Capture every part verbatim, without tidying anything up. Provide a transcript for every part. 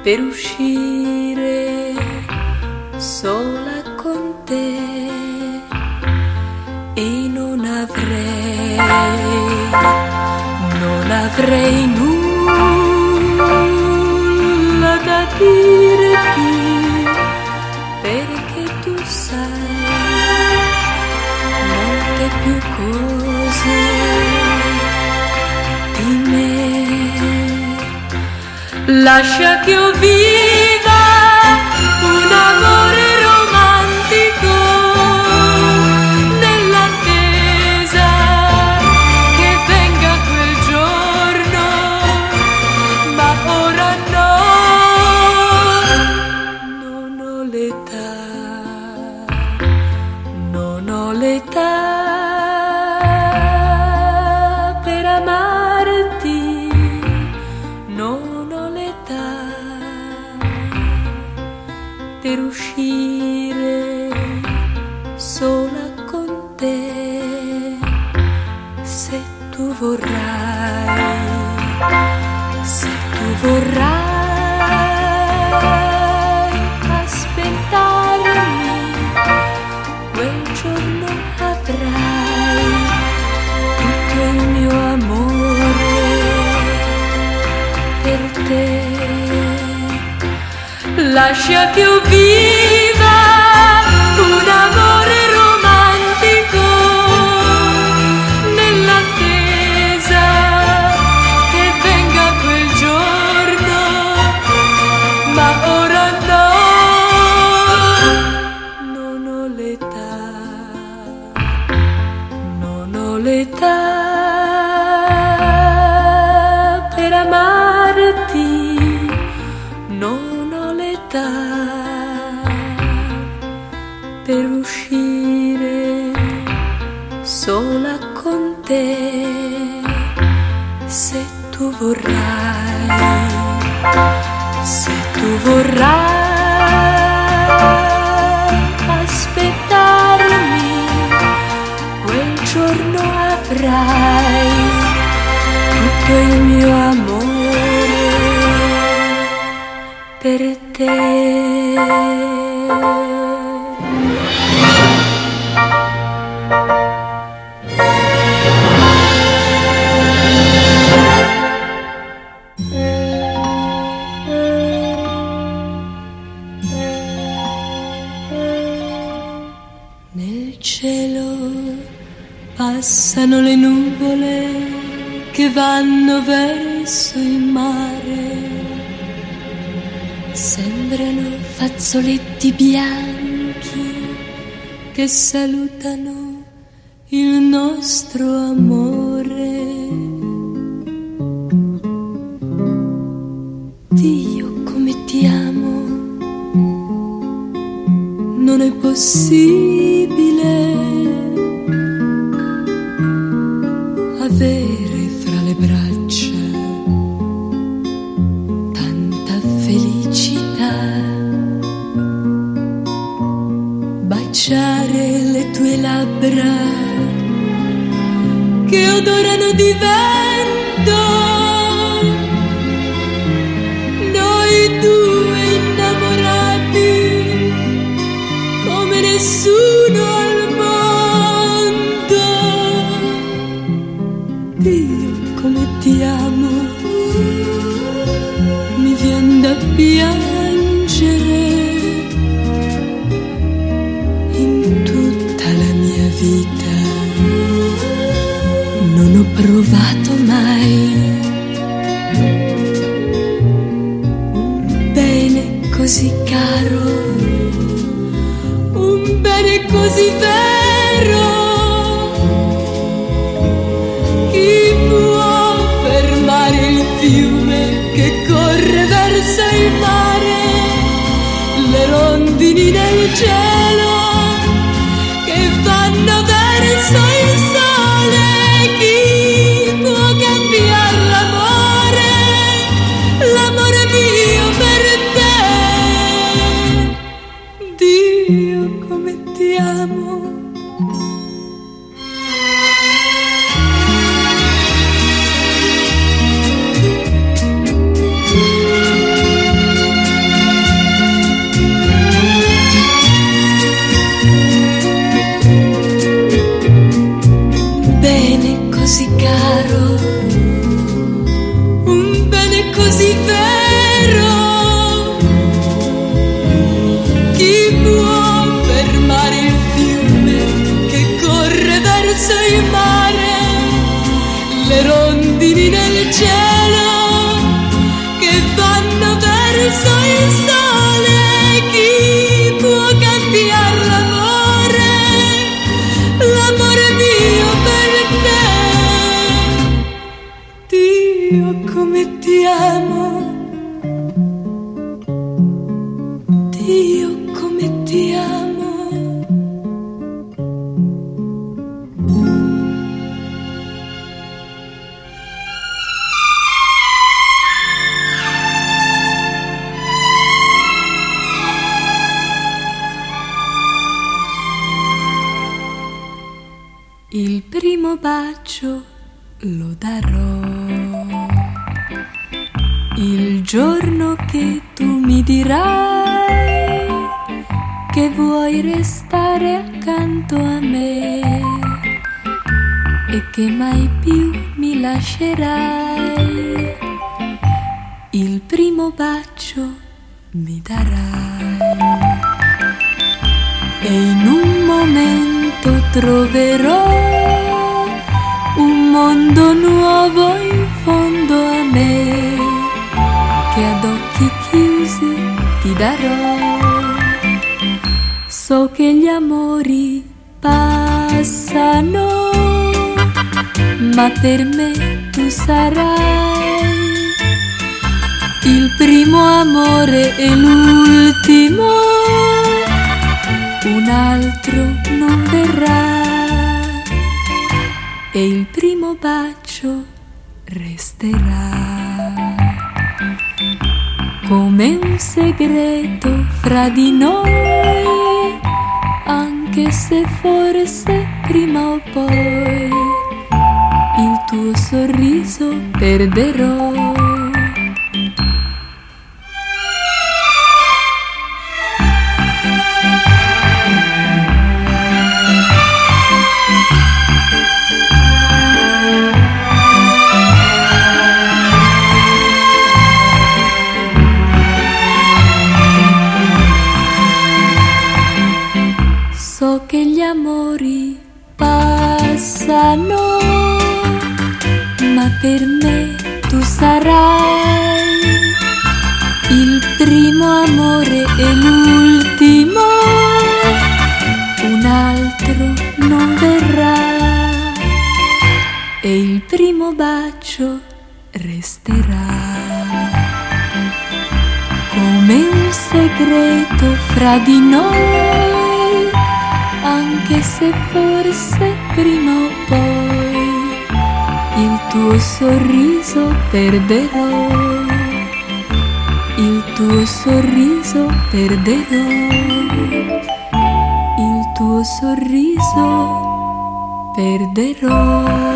per uscire sola con te e non avrei, non avrei nulla da dirti, perché tu sai molte più cose di me. Lascia che io viva un amore romantico nell'attesa che venga quel giorno, ma ora no, non ho l'età, non ho l'età per amarti, non ho l'età per uscire sola con te. Se tu vorrai, se tu vorrai aspettarmi, quel giorno avrai tutto il mio amore per te. Lascia che io viva un amore romantico nell'attesa che venga quel giorno, ma ora no, non ho l'età, non ho l'età per amarti, non ho l'età per uscire sola con te. Se tu vorrai, se tu vorrai aspettarmi, quel giorno avrai tutto il mio amore per te. Nel cielo passano le nuvole che vanno verso il mare, sembrano fazzoletti bianchi che salutano il nostro amore. Dio, come ti amo, non è possibile avere fra le braccia tanta felicità, baciare le tue labbra che odorano di vento, noi due innamorati come nessuno al mondo. Dio, come ti amo, mi vien da piangere. In tutta la mia vita non ho provato mai un bene così caro, un bene così vero. Chi può fermare il fiume che corre verso il mare, le rondini del cielo che vanno verso il sole? Chi può cambiare l'amore, l'amore mio per te? Dio, come ti amo. luci nel cielo che vanno verso il sole. Chi può cambiare l'amore, l'amore mio per te? Dio come ti amo, Dio come ti amo. Il primo bacio lo darò il giorno che tu mi dirai che vuoi restare accanto a me e che mai più mi lascerai. Il primo bacio mi darai e in un momento troverò un mondo nuovo in fondo a me che ad occhi chiusi ti darò. So che gli amori passano, ma per me tu sarai il primo amore e l'ultimo, un altro non verrà. E il primo bacio resterà come un segreto fra di noi, anche se forse prima o poi il tuo sorriso perderò. So che gli amori passano, ma per me tu sarai il primo amore e l'ultimo, un altro non verrà. E il primo bacio resterà come un segreto fra di noi, anche se forse prima o poi il tuo sorriso perderò, il tuo sorriso perderò, il tuo sorriso perderò.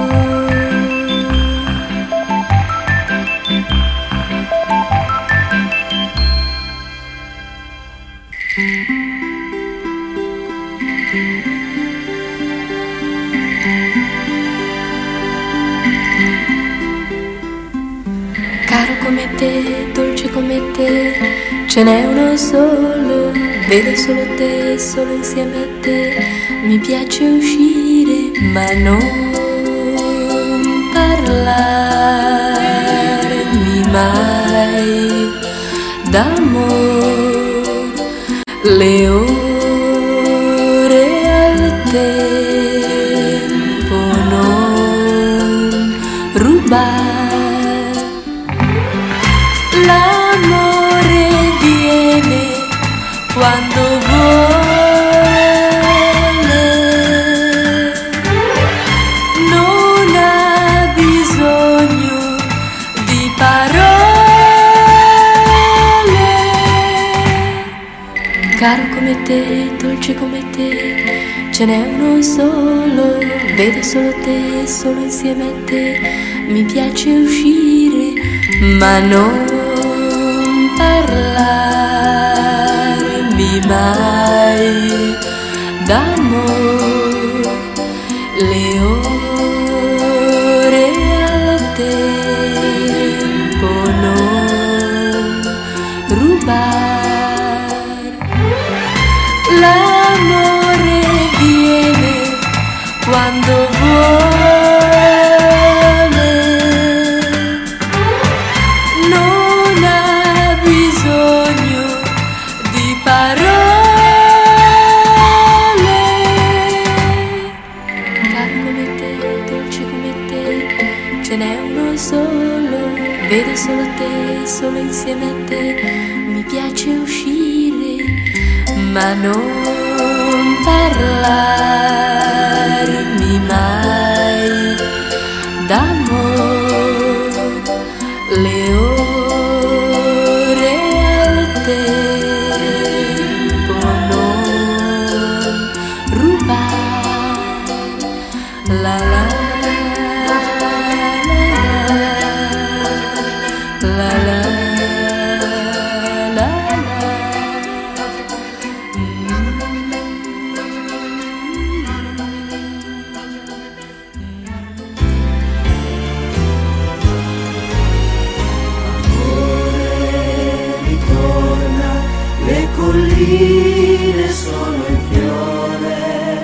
Caro come te, dolce come te, ce n'è uno solo, vedo solo te, solo insieme a te. Mi piace uscire ma non parlarmi mai d'amore, le ore al tempo non rubare. L'amore viene quando vuole, non ha bisogno di parole. Caro come te, dolce come te, ce n'è uno solo, vedo solo te, solo insieme a te. Mi piace uscire ma non parlarmi mai d'amore, le ore al tempo non rubare. L'amore viene quando vuole, vedo solo te, solo insieme a te, mi piace uscire, ma non parlarmi mai d'amore, le ore al tempo non rubare, la la colline sono in fiore,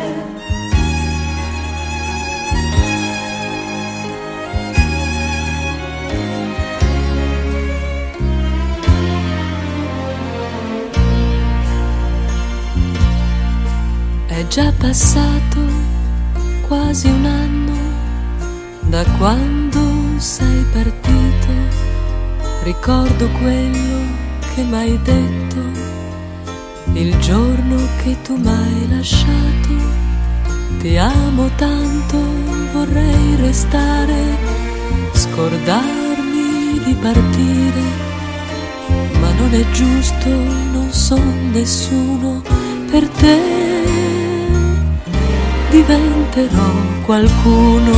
è già passato quasi un anno da quando sei partito, ricordo quello che m'hai detto il giorno che tu m'hai lasciato. Ti amo tanto, vorrei restare, scordarmi di partire, ma non è giusto, non son nessuno per te, diventerò qualcuno.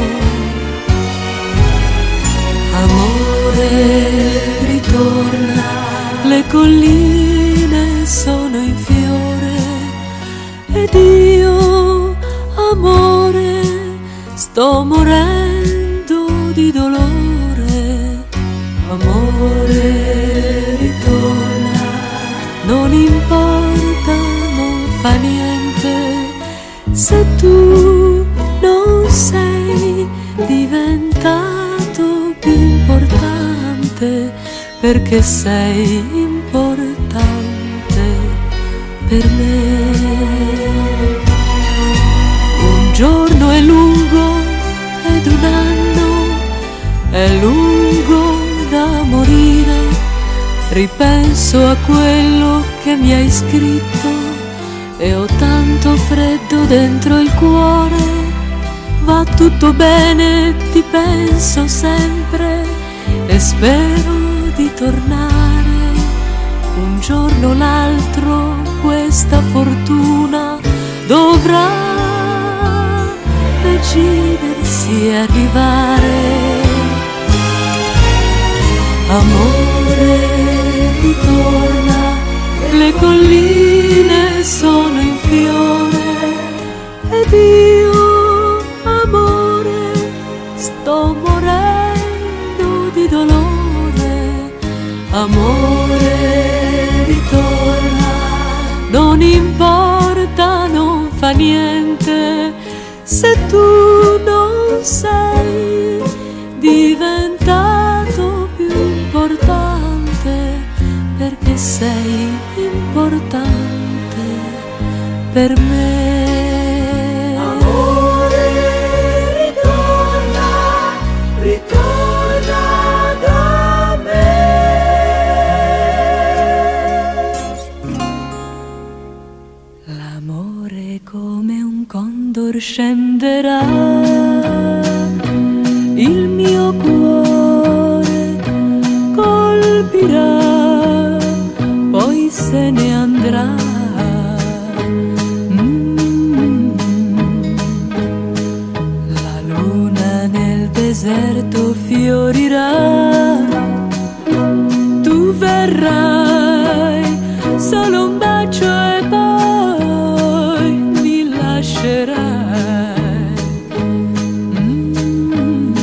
Amore, ritorna, le colline sono in fiore ed io, amore, sto morendo di dolore. Amore, ritorna, non importa, non fa niente, se tu non sei diventato più importante, perché sei importante per me. Un giorno è lungo ed un anno è lungo da morire, ripenso a quello che mi hai scritto e ho tanto freddo dentro il cuore. Va tutto bene, ti penso sempre e spero di tornare un giorno o l'altro. Questa fortuna dovrà decidersi e arrivare. Amore, ritorna, le colline sono in fiore ed io, amore, sto morendo di dolore. Amore, ritorna, non importa, non fa niente, se tu non sei diventato più importante, perché sei importante per me. amore, ritorna, ritorna da me. L'amore come un condor scenderà, il mio cuore colpirà, poi se ne andrà. Mm. La luna nel deserto fiorirà, tu verrai, solo un bacio e poi mi lascerai. Mm.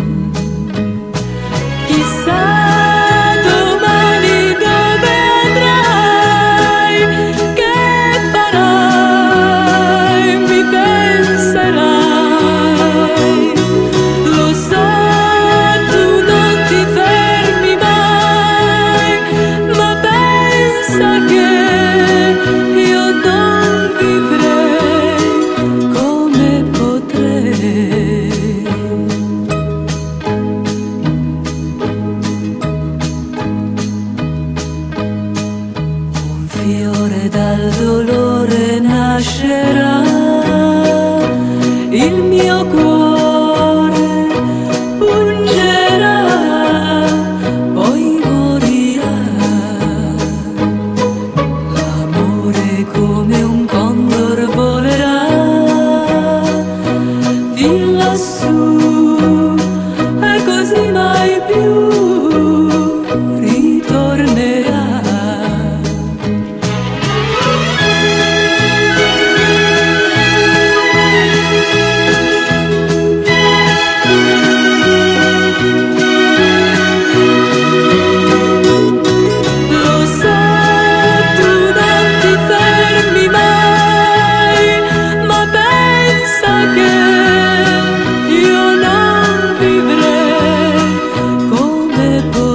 Chissà domani dove andrai, che farai, mi penserai. Lo so, tu non ti fermi mai,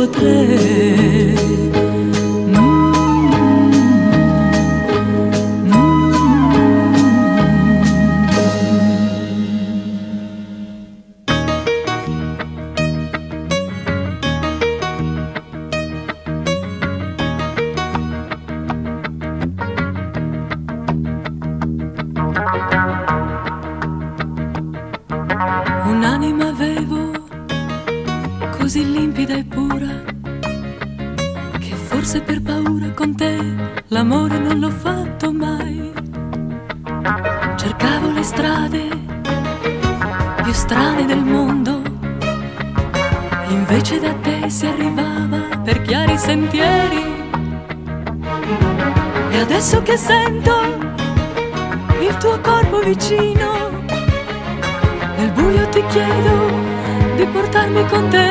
solo tre. Un'anima avevo così limpida e pura che forse per paura con te l'amore non l'ho fatto mai. Cercavo le strade più strane del mondo, invece da te si arrivava per chiari sentieri. E adesso che sento il tuo corpo vicino, nel buio ti chiedo di portarmi con te.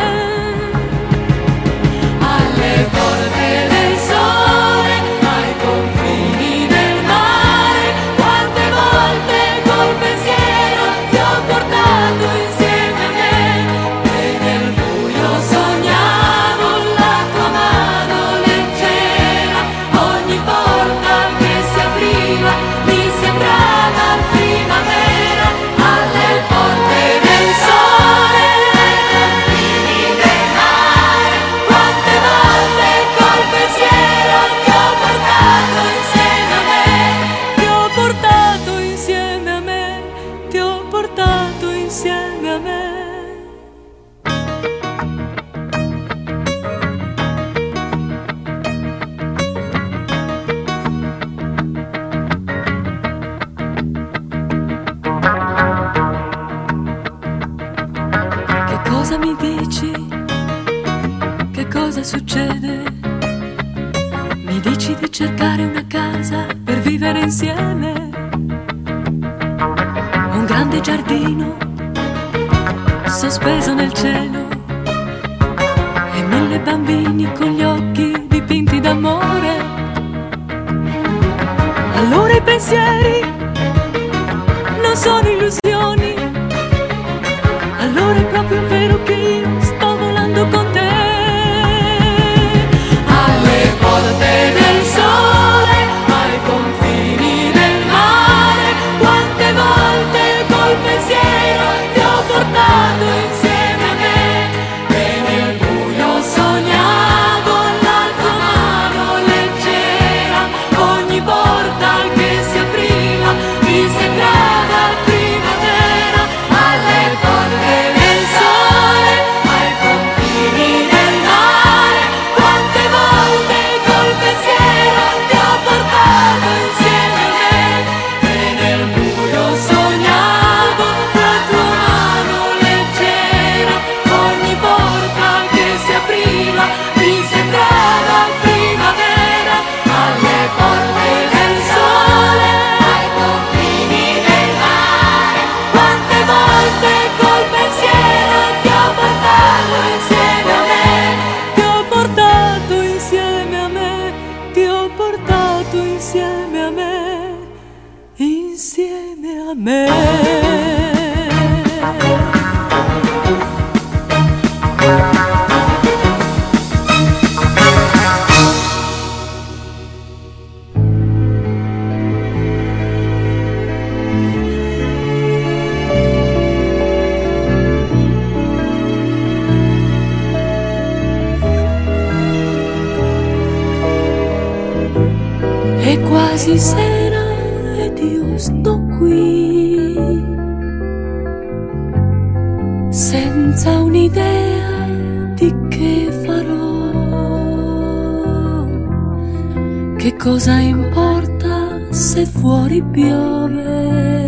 Alle porte del sole, ai confini del mare, quante volte col pensiero ti ho portato insieme a me. E nel buio sognavo la tua mano leggera, ogni porta che si apriva mi sembrava primavera. Alle porte del sole, ai confini del mare, quante volte col pensiero ti ho portato insieme a me. Ti ho portato insieme a me, ti ho portato insieme a me. Che cosa mi dici? Che cosa succede? Mi dici di cercare una casa per vivere insieme, un grande giardino sospeso nel cielo e mille bambini con gli occhi dipinti d'amore. Allora i pensieri non sono illusioni, allora è proprio vero che io sto volando con te. Alle porte del sole, ai confini del mare, quante volte col pensiero ti ho portato insieme a me. E nel buio sognavo la tua mano leggera, ogni porta che si apriva mi sembrava primavera. Alle porte del sole, ai confini del mare, quante volte col pensiero ti ho portato insieme a me. E nel buio sognavo la tua mano leggera, ogni porta che si apriva mi sembrava primavera. Alle porte del sole, ai confini del mare, quante volte col pensiero ti ho portato insieme a me. Ti ho portato insieme a me, ti ho portato insieme a me, insieme a me. È quasi sera ed io sto qui, senza un'idea di che farò. Che cosa importa se fuori piove?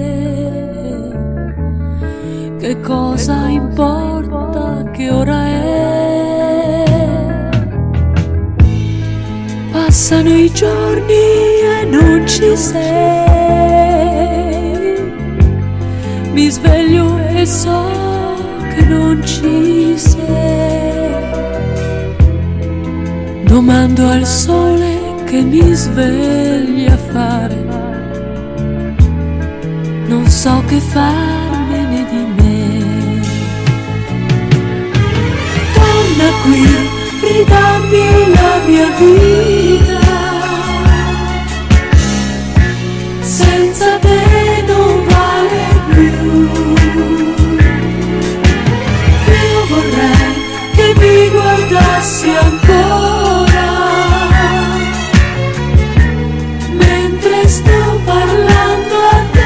Che cosa importa che ora è? Passano i giorni e non ci sei, mi sveglio e so che non ci sei. Domando al sole che mi sveglia a fare, non so che farmene di me. Torna qui, ridammi la mia vita. Senza te non vale più. Io vorrei che mi guardassi ancora mentre sto parlando a te.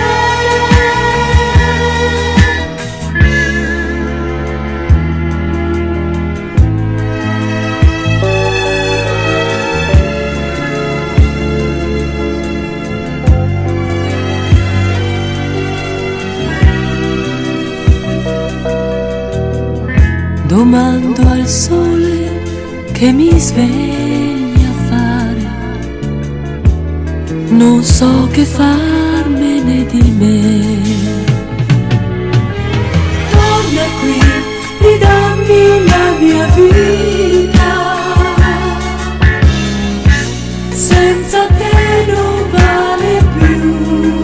Domando al sole che mi sveglia a fare, non so che farmene di me. Torna qui, ridammi la mia vita. Senza te non vale più.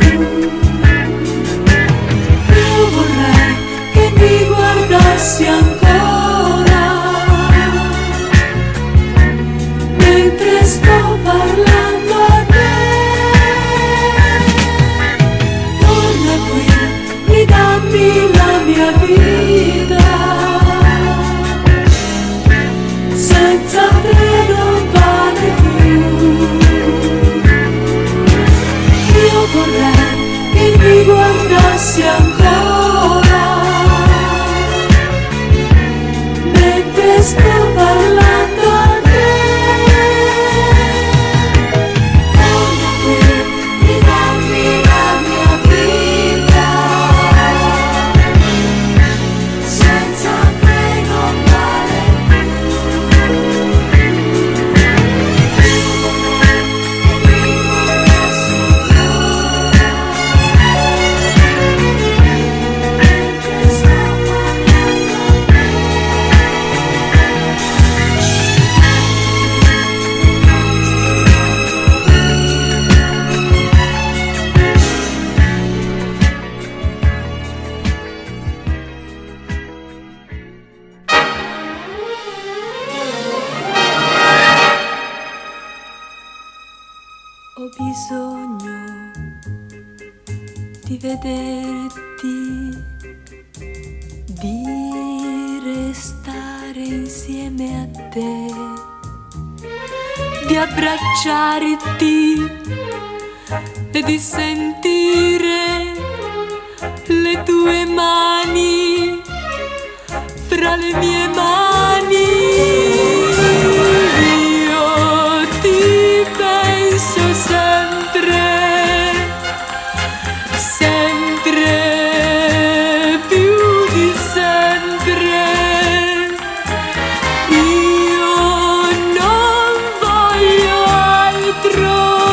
Io vorrei che mi guardassi ancora mentre sto parlando a te. Torna qui, ridammi la mia vita. Senza te non vale più. Io vorrei che mi guardassi ancora mentre sto parlando a te. Ho bisogno di vederti, di restare insieme a te, di abbracciarti e di sentire le tue mani fra le mie mani. Sempre, sempre, più di sempre, io non voglio altro,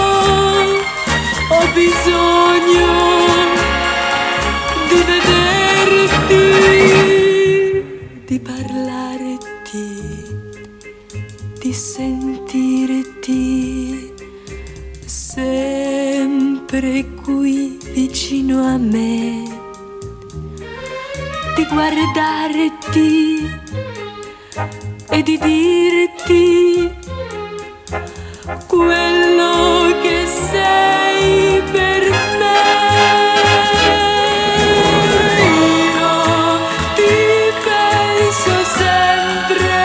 ho bisogno di vederti, di parlarti, di sentirti. Sempre qui vicino a me, di guardarti e di dirti quello che sei per me. Io ti penso sempre,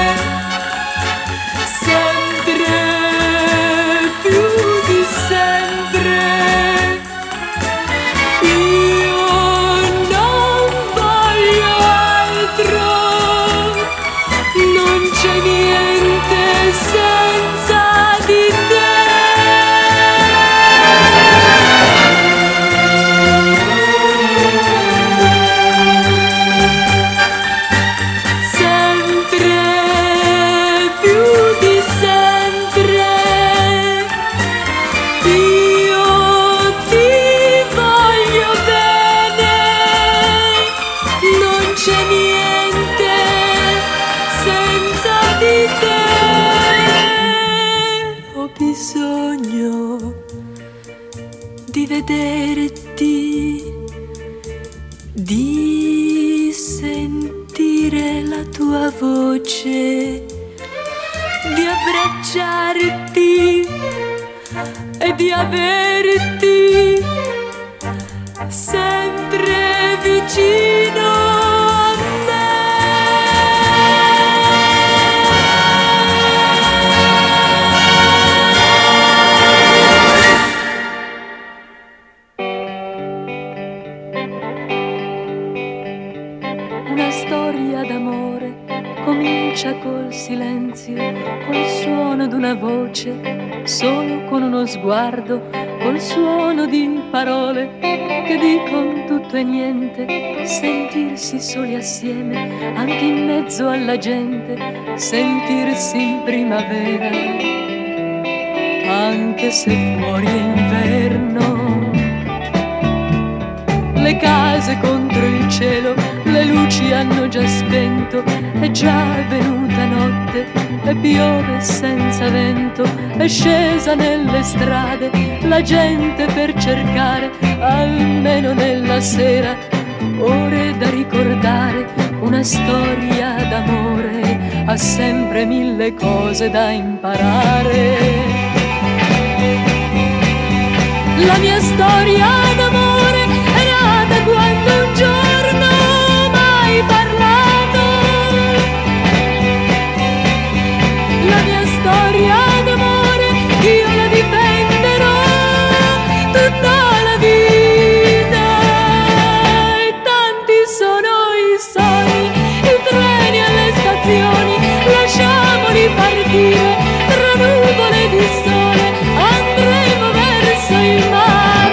sempre più di sempre. Io non voglio altro, non c'è niente di abbracciarti e di averti sempre vicino a me. Una storia d'amore comincia col silenzio, col suono d'una voce, solo con uno sguardo, col suono di parole che dicono tutto e niente, sentirsi soli assieme, anche in mezzo alla gente, sentirsi in primavera, anche se fuori è inverno. Le case contro il cielo, le luci hanno già spento, è già venuta notte e piove senza vento, è scesa nelle strade la gente per cercare, almeno nella sera, ore da ricordare. Una storia d'amore ha sempre mille cose da imparare. La mia storia d'amore è nata quando un giorno mai parlato. La mia storia d'amore io la difenderò tutta la vita. E tanti sono i sogni, i treni alle stazioni, lasciamoli partire tra nuvole di sole, andremo verso il mare.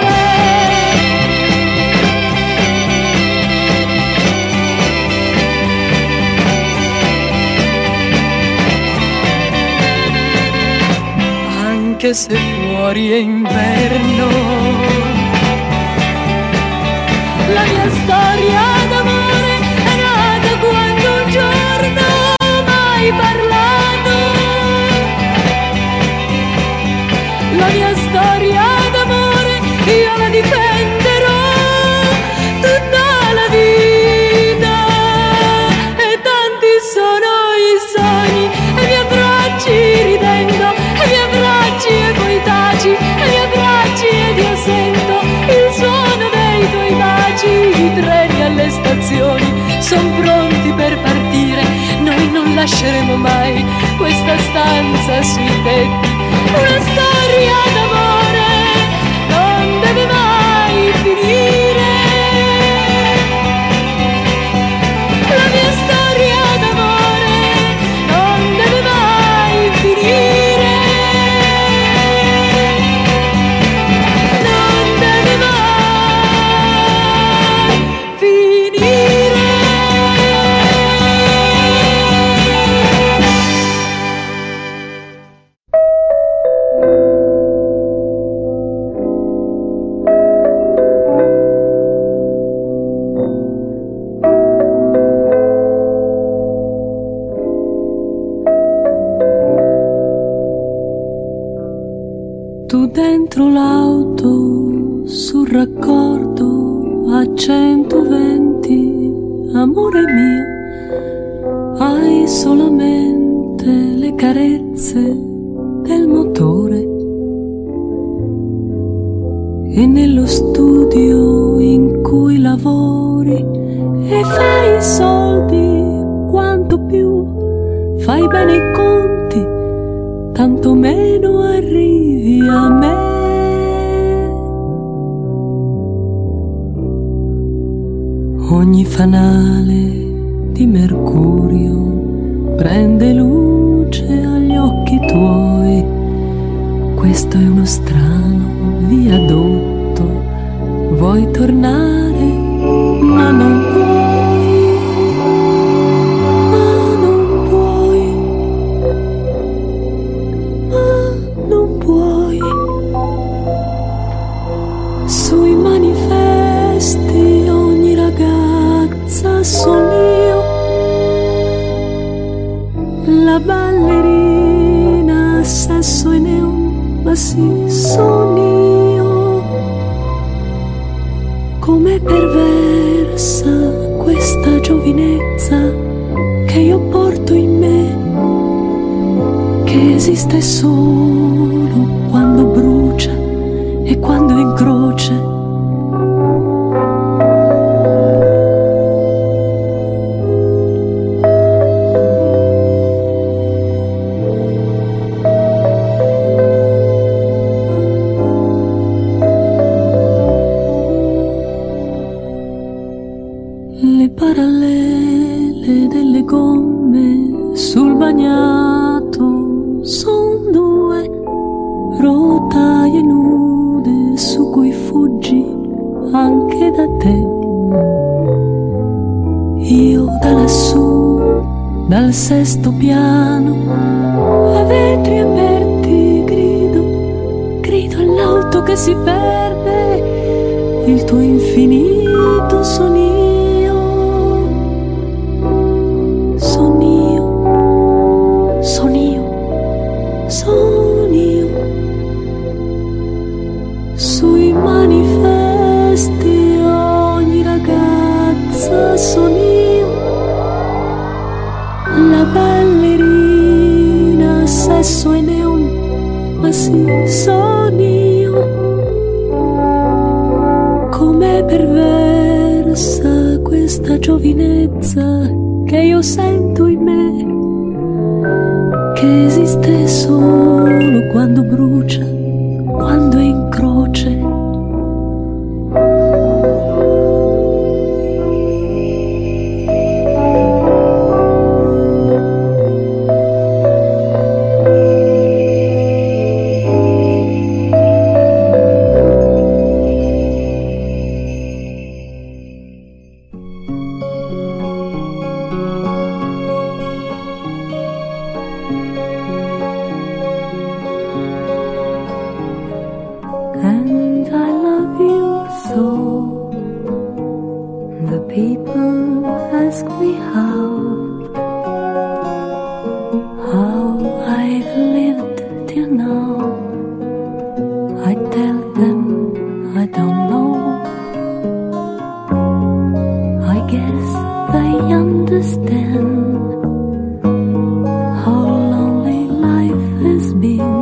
Anche se fuori è inverno, la mia storia d'amore è nata quando un giorno mai parlato. La mia storia d'amore io la difenderò tutta la vita. E tanti sono i sogni e mi abbracci ridendo, e mi abbracci e poi taci, e mi abbracci ed io sento il suono dei tuoi baci. I treni alle stazioni son pronti per partire, noi non lasceremo mai questa stanza sui tetti. Una storia d'amore non deve mai finire. La mia storia d'amore non deve mai finire. Non deve mai finire. Tu dentro l'auto sul raccordo a centoventi, amore mio, hai solamente le carezze del motore. E nello studio in cui lavori e fai i soldi, quanto più fai bene i conti, tanto meno arrivi a me. Ogni fanale di mercurio prende luce agli occhi tuoi. Questo è uno strano viadotto, vuoi tornare ma non puoi, ma non puoi, ma non puoi. Sui manifesti ogni ragazza son io, la ballerina, sesso e neon, ma sì, son io. Com'è perversa questa giovinezza che io porto in me, che esiste solo quando brucia e quando è in croce. Le parallele delle gomme sul bagnato son due rotaie nude su cui fuggi anche da te. Io da lassù, dal sesto piano, a vetri aperti grido, grido all'auto che si perde, il tuo infinito son io. Son io, son io, son io. Sui manifesti ogni ragazza son io, la ballerina, sesso e neon, ma sì, son io. Com'è perversa questa giovinezza che io sento in me, che esiste solo quando brucia, quando è in croce. And I love you so. The people ask me how, how I've lived till now. I tell them I don't know. I guess they understand how lonely life has been.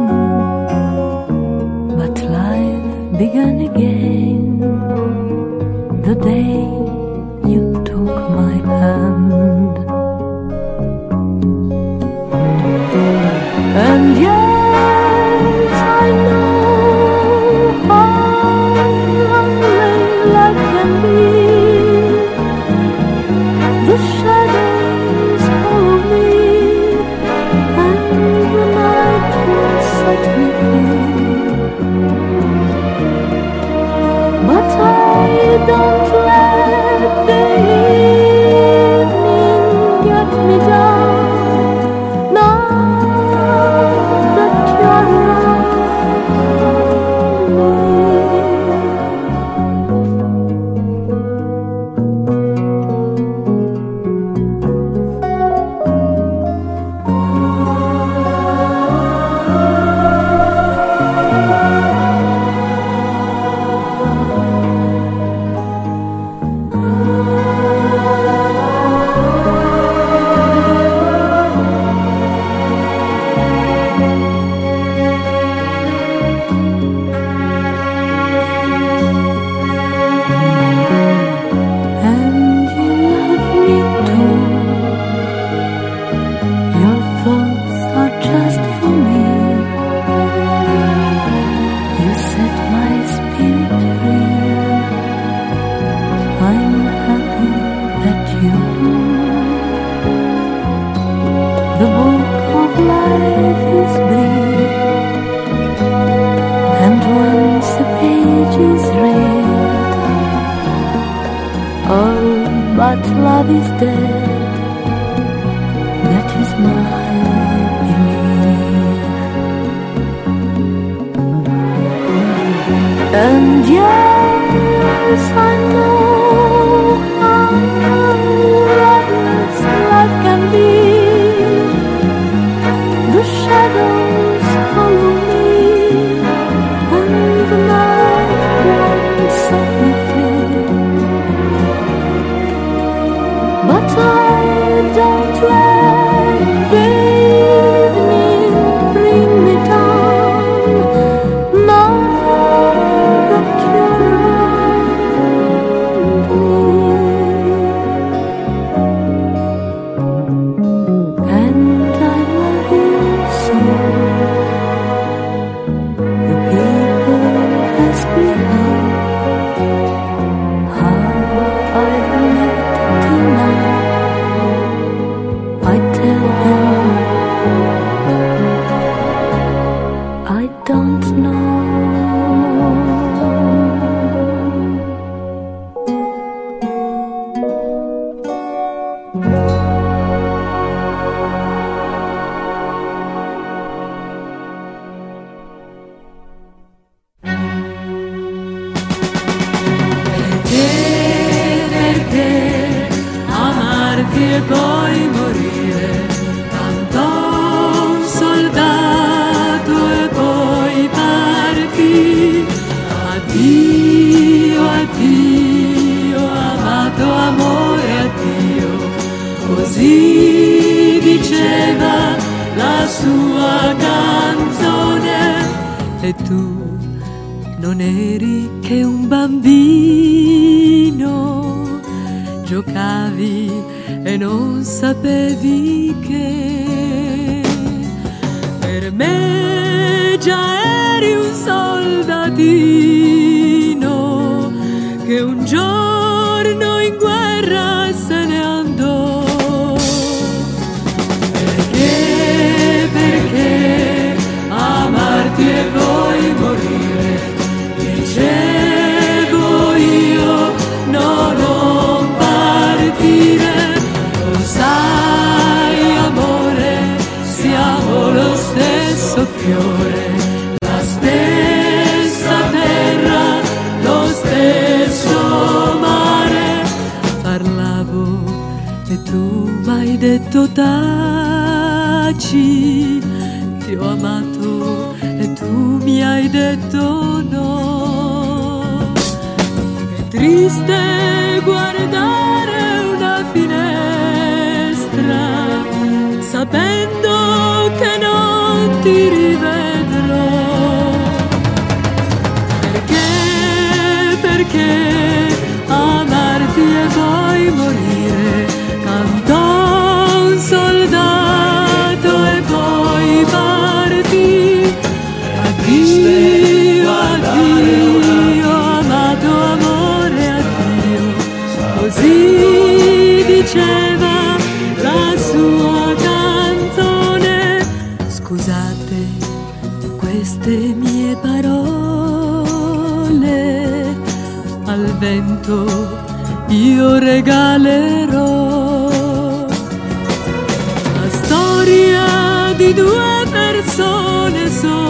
But life began again the day you took my hand. And yes, I know how lonely life can be. The shadows follow me, and the night will set me free. But I don't let the evening get me down. Now that you're around me. And you love me too. Your thoughts are just for me. You set my spirit free. I'm happy that you do. The book of life is brief, and once a page is read, oh, but love is dead. That is my belief. And yes, I know how reckless life can be. The shadows follow me, and the night won't set me free. But sua canzone. E tu non eri che un bambino, giocavi e non sapevi che per me già eri un soldatino che un giorno in guerra se ne andò. Perché, perché amarti e poi morire, dicevo io, no, non partire. Lo sai amore, siamo lo stesso fiore, la stessa terra, lo stesso mare. Parlavo e tu m'hai detto taci, ti ho amato e tu mi hai detto no. È triste guardare una finestra sapendo che non ti rivedrò. Perché, perché amarti e poi morire, cantò un soldato e poi partì. Addio, addio, amato amore, addio. Così diceva la sua canzone. Scusate queste mie parole, al vento io regalerò la storia di due persone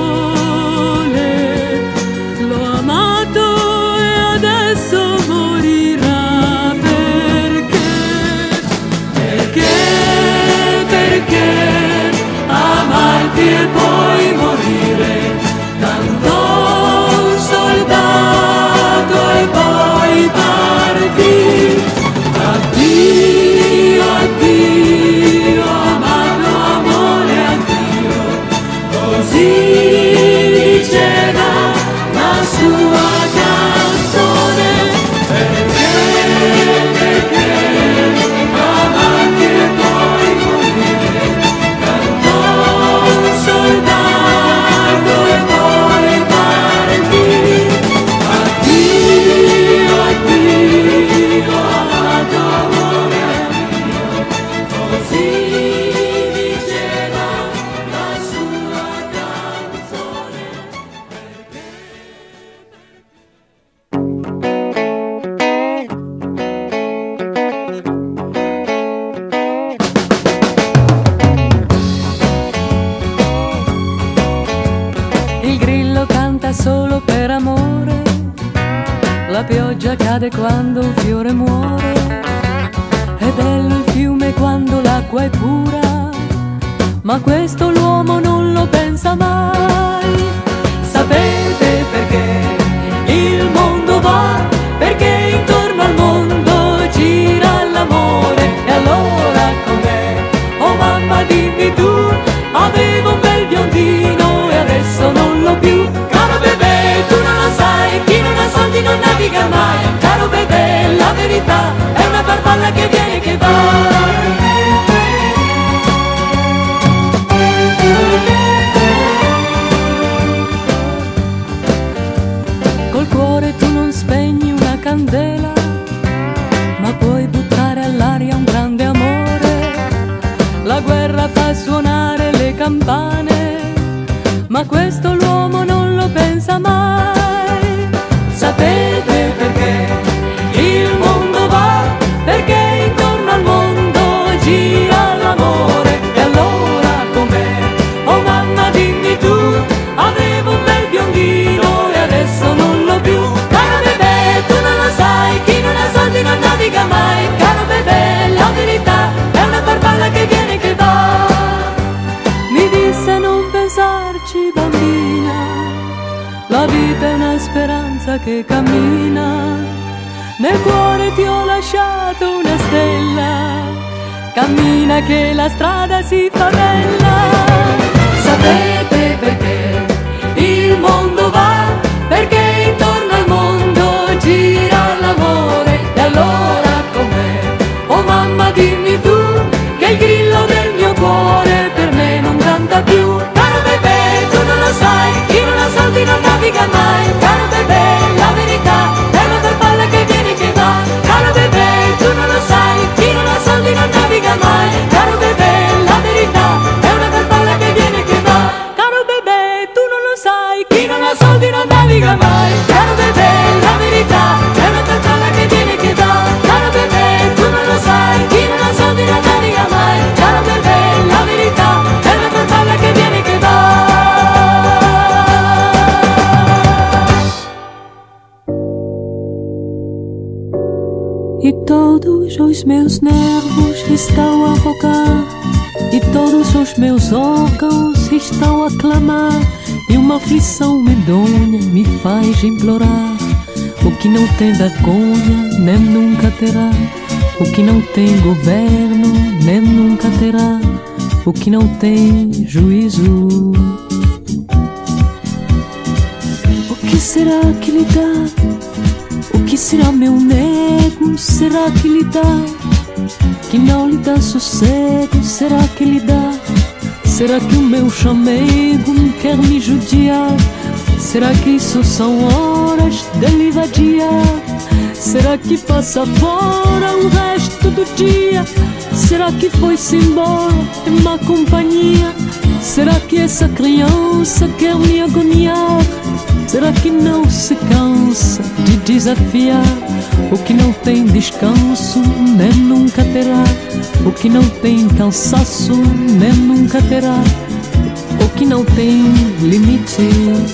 sole. L'ho amato e adesso morirà. Perché, perché, perché amarti e poi morire, cantò un soldato e poi partì. Addio, addio, amato amore, addio. Così diceva la sua canzone. Perché, perché amarti e poi morire, cantò un soldato e poi partì. Addio, addio, amato amore, addio. Così diceva la sua canzone. Il grillo canta solo per amore, la pioggia cade quando un fiore muore. È bello il fiume quando l'acqua è pura, ma questo l'uomo non lo pensa mai. Sapete perché il mondo va? Perché intorno al mondo gira l'amore. E allora com'è? Oh mamma dimmi tu, avevo un bel biondino e adesso non l'ho più. Caro bebè, tu non lo sai, chi non ha soldi non naviga mai. Caro bebè, la verità è una farfalla che viene e che va. Col cuore tu non spegni una candela, ma puoi buttare all'aria un grande amore. La guerra fa suonare le campane, ma questo l'uomo non lo pensa mai. Sapete perché il mondo va? Perché intorno al mondo gira l'amore. E allora com'è? Oh mamma dimmi tu, avevo un bel biondino e adesso non l'ho più. Caro bebè, tu non lo sai, chi non ha soldi non naviga mai. Caro bebè, la verità è una farfalla che viene e che va. Mi disse non pensarci bambina, la vita è una speranza che cammina. Nel cuore ti ho lasciato una stella, cammina che la strada si fa bella. vezes os meus nervos estão a rogar e todos os meus órgãos estão a clamar, e uma aflição medonha me faz implorar o que não tem vergonha nem nunca terá, o que não tem governo nem nunca terá, o que não tem juízo. O que será que lhe dá? O que será meu nego? Será que lhe dá? Que não lhe dá sossego? Será que lhe dá? Será que o meu chamego quer me judiar? Será que isso são horas dele vadiar? Será que passa fora o resto do dia? Será que foi-se embora em má companhia? Será que essa criança quer me agoniar? Será que não se cansa de desafiar o que não tem descanso nem nunca terá, o que não tem cansaço nem nunca terá, o que não tem limite?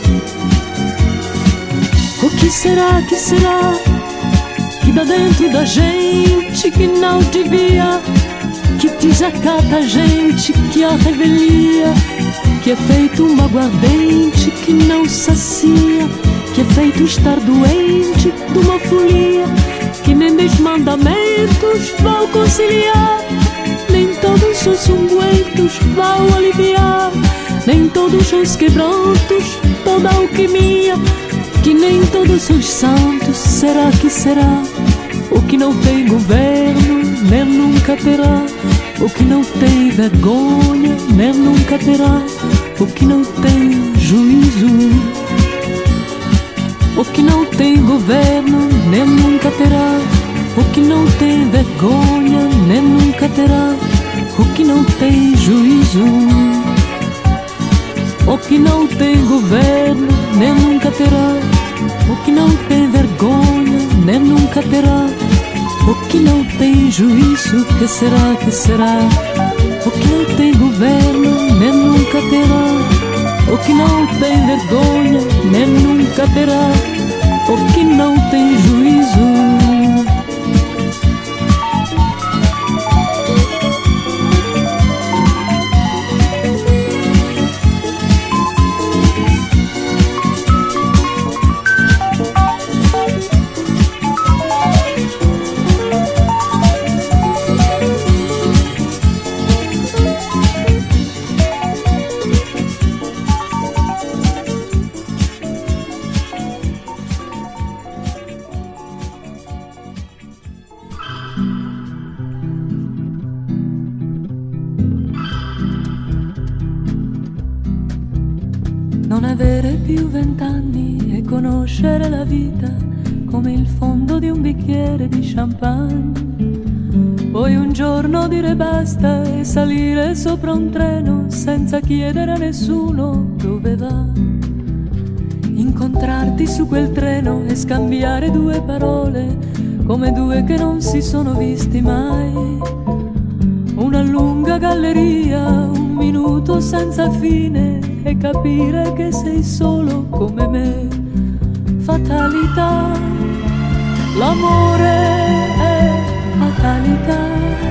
O que será, que será que dá dentro da gente que não devia, que desacata a gente, que a revelia, que é feito uma aguardente que não sacia, que é feito estar doente de uma folia, que nem dos mandamentos vão conciliar, nem todos os ungüentos vão aliviar, nem todos os quebrantos, toda alquimia, que nem todos os santos. Será que será o que não tem governo nem nunca terá, o que não tem vergonha nem nunca terá, o que não tem juízo? O que não tem governo nem nunca terá, o que não tem vergonha nem nunca terá, o que não tem juízo? O que não tem governo nem nunca terá, o que não tem vergonha nem nunca terá, o que não tem juízo? Que será, que será? O que não tem governo nem nunca terá, o que não tem vergonha nem nunca terá, o que não tem juízo? Non avere più vent'anni e conoscere la vita come il fondo di un bicchiere di champagne. Poi un giorno dire basta e salire sopra un treno senza chiedere a nessuno dove va. Incontrarti su quel treno e scambiare due parole come due che non si sono visti mai. Una lunga galleria, un minuto senza fine e capire che sei solo come me. Fatalità, l'amore è fatalità.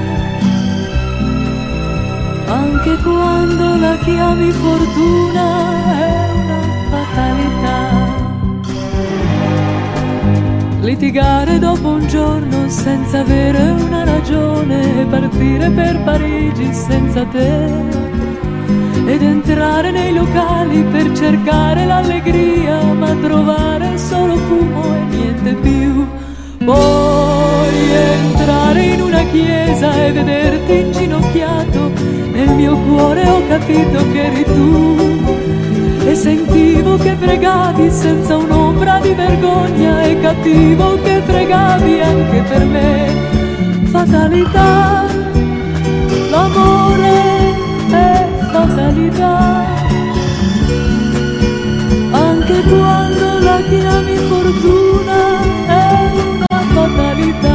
Anche quando la chiami fortuna è una fatalità. Litigare dopo un giorno senza avere una ragione e partire per Parigi senza te. Ed entrare nei locali per cercare l'allegria, ma trovare solo fumo e niente più. Poi entrare in una chiesa e vederti inginocchiato, nel mio cuore ho capito che eri tu. E sentivo che pregavi senza un'ombra di vergogna e capivo che pregavi anche per me. Fatalità, l'amore è fatalità, anche quando la chiami fortuna è una fatalità.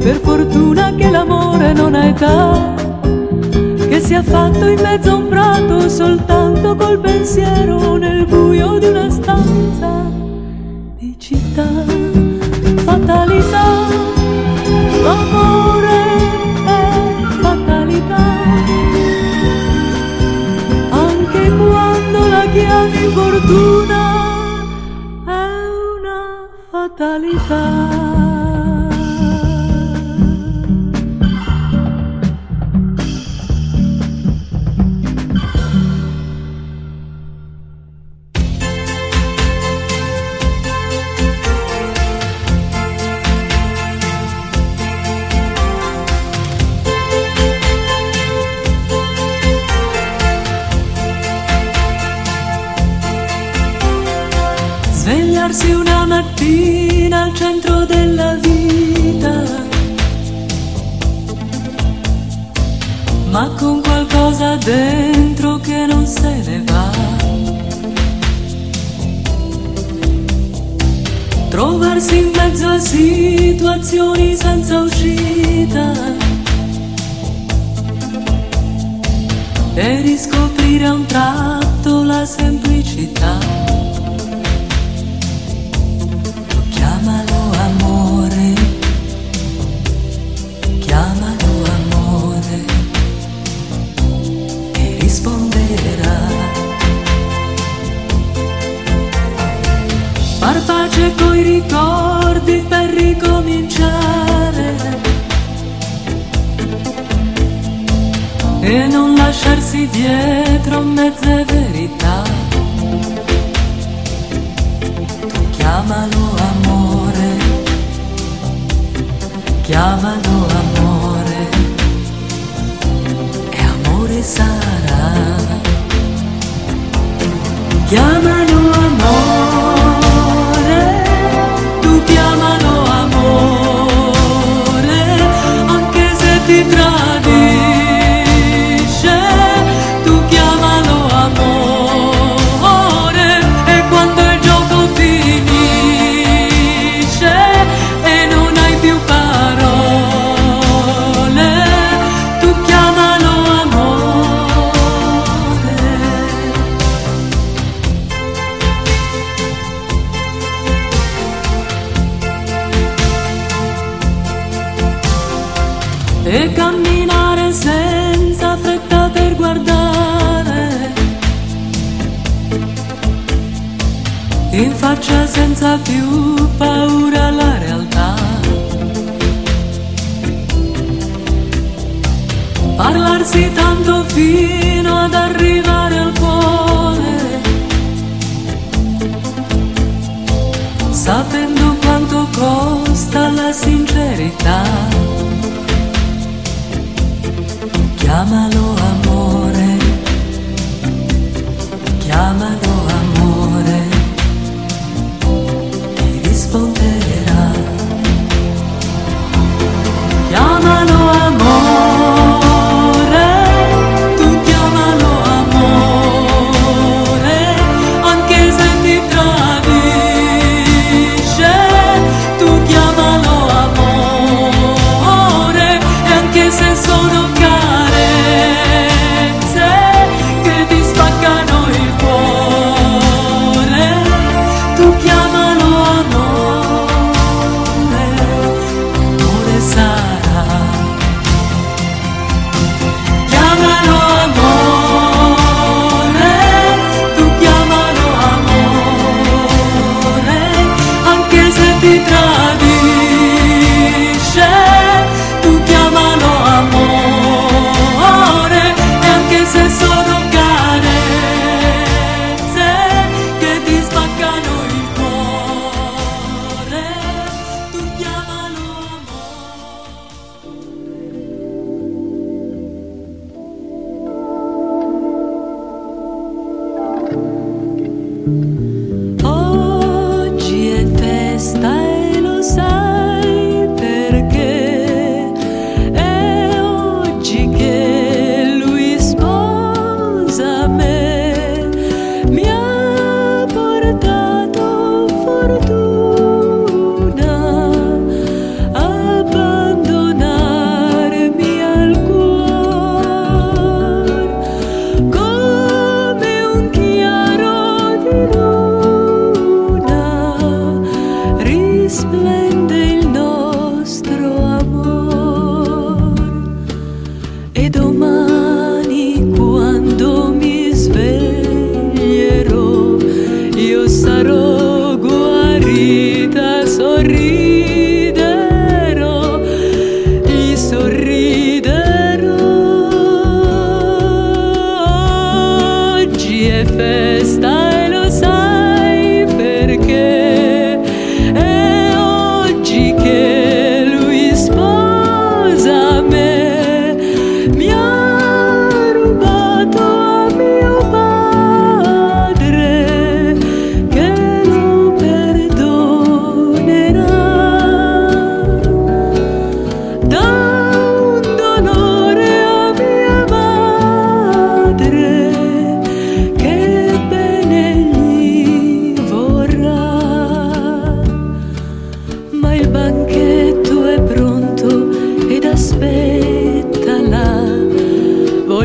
Per fortuna che l'amore non ha età, che si è fatto in mezzo a un prato soltanto col pensiero nel buio di una stanza di città. Fatalità, l'amore è fatalità, anche quando la chiami fortuna è una fatalità. Svegliarsi una mattina al centro della vita, ma con qualcosa dentro che non se ne va. Trovarsi in mezzo a situazioni senza uscita e riscoprire a un tratto la semplicità. Chiamalo amore, chiamalo amore, e risponderà. Far pace coi ricordi per ricominciare e non lasciarsi dietro mezze verità. Chiamalo amore, chiamalo amore, e amore sarà. Chiamalo amore, tu chiamalo amore, anche se ti tradisce, tu chiamalo amore, e quando il gioco finisce e non hai più parole, tu chiamalo amore. E camminare senza fretta per guardare in faccia senza più paura alla realtà. Parlarsi tanto fino ad arrivare al cuore, sapendo quanto costa la sincerità. Chiamalo amore, chiamalo amore, ti risponderà. Chiamalo amore, tu chiamalo amore, anche se ti tradisce, tu chiamalo amore.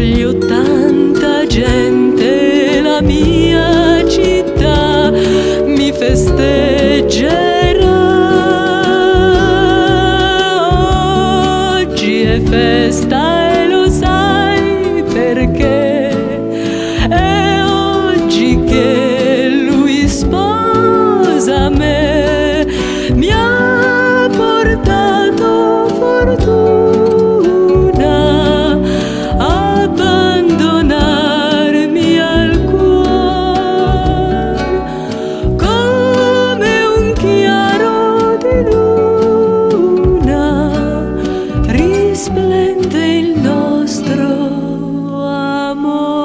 voglio tanta gente, la mia città mi festeggerà. Oggi è festa e lo sai perché, è oggi che lui sposa me, mi ha portato fortuna abbandonarmi al cuore come un chiaro di luna, risplende il nostro amore.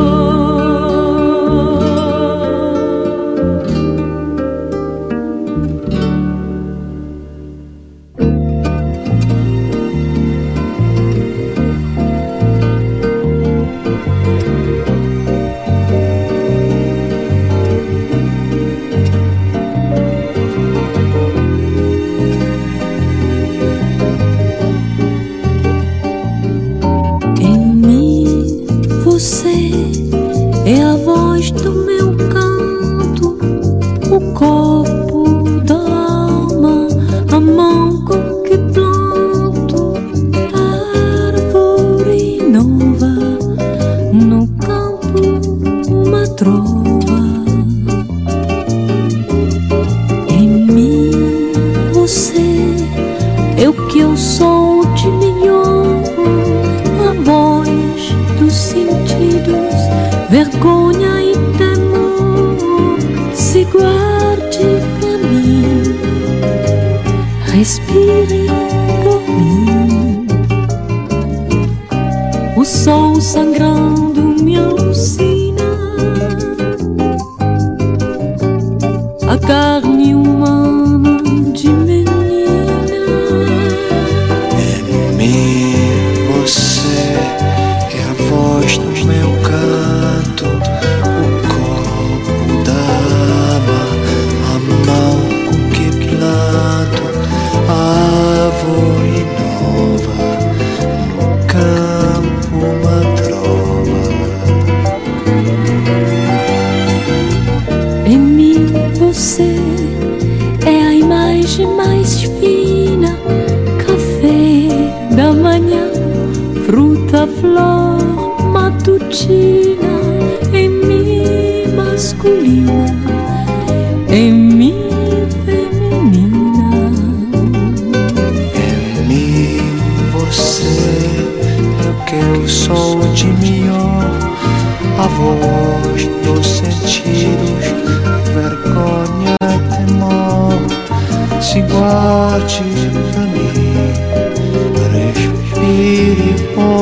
Em mim você é a voz do meu canto, o corpo da alma, a mão com que planto árvore nova, no campo uma trova. Em mim você é o que eu sou de melhor, a voz dos sentidos, vergonha e temor. Se guarde pra mim, respire por mim. O sol sangrando me alucina, a carne humana de menina. Em mim você é a voz do meu canto, o corpo da alma, a mão com que planto árvore nova, no campo uma trova. Em mim você é a imagem mais fina, café da manhã, fruta, flor matutina. Em mim masculina, em mim feminina. Em mim você é o que eu sou de melhor, a voz dos sentidos, vergonha e temor. Se guarde pra mim, respire por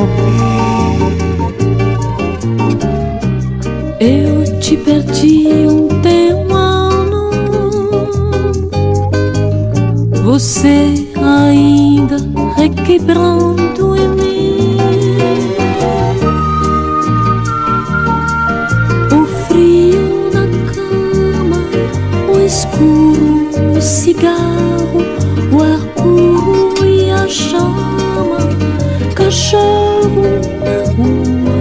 mim. Eu te perdi ontem um ano, você ainda requebrando em mim. O frio na cama, o escuro, o cigarro, o ar puro e a chama, cachorro na rua,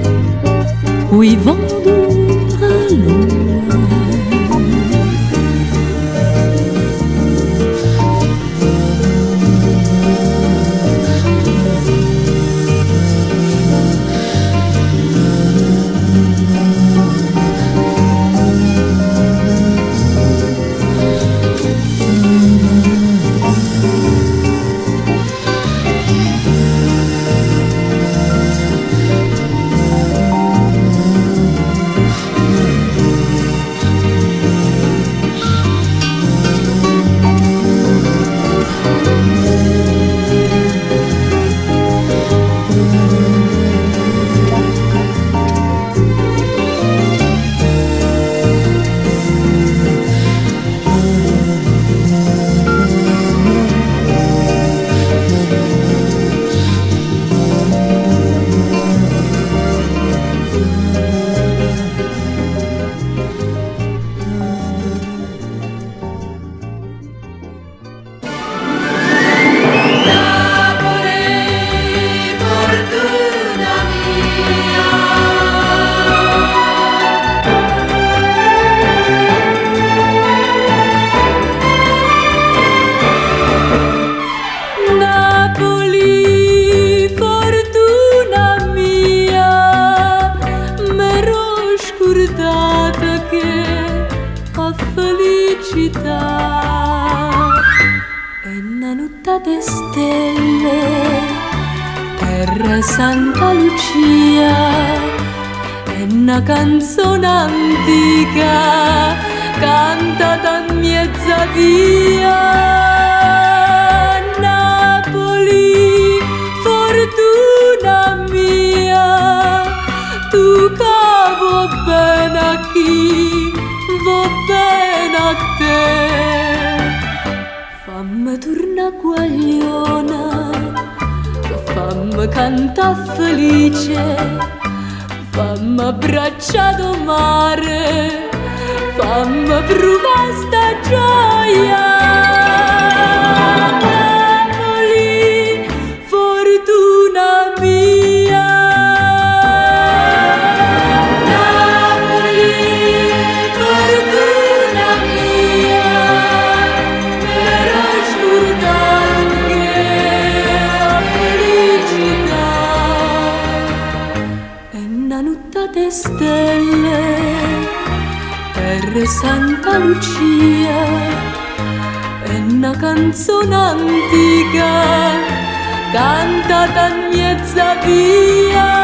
uivando pra lua. per Santa Lucia, è una canzone antica cantata in mezza via. Napoli, fortuna mia, tu che vuoi bene a chi va bene a te. Fammi torna guagliona, fammi canta felice, fammi abbracciato mare, fammi provare sta gioia. Napoli, fortuna mia. Napoli, fortuna mia, per ascoltare la felicità. E una notte di stelle per Santa Lucia, è una canzone antica cantata in mezza via.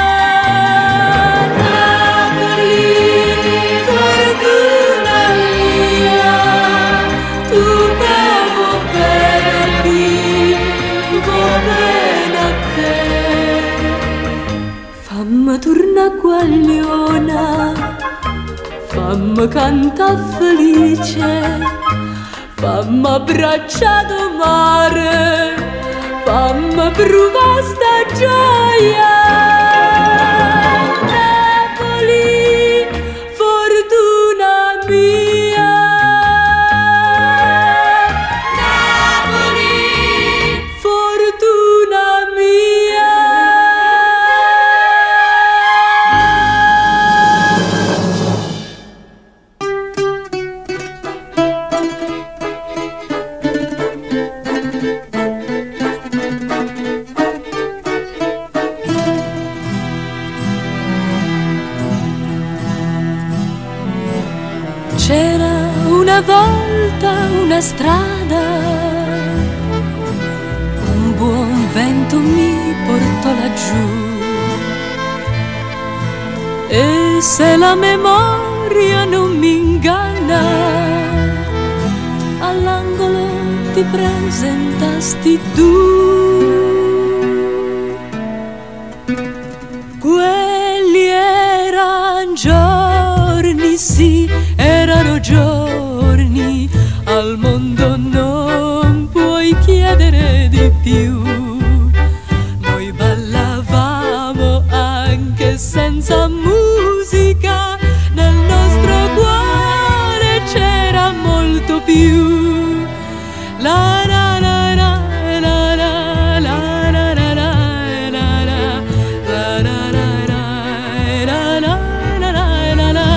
Napoli, fortuna mia, tu che vuoi bene a chi vuoi bene a te. Fammi torna guagliona, fammi canta felice, fammi abbracciato mare, fammi provare sta gioia. Napoli, fortuna mia. Napoli, fortuna mia. C'era una volta una strada, un buon vento mi portò laggiù, e se la memoria non mi inganna, all'angolo ti presentasti tu. Quelli eran giorni, sì, erano giorni, al mondo non puoi chiedere di più. Noi ballavamo anche senza musica, nel nostro cuore c'era molto più. La la la la la la la la la la la la la la la la.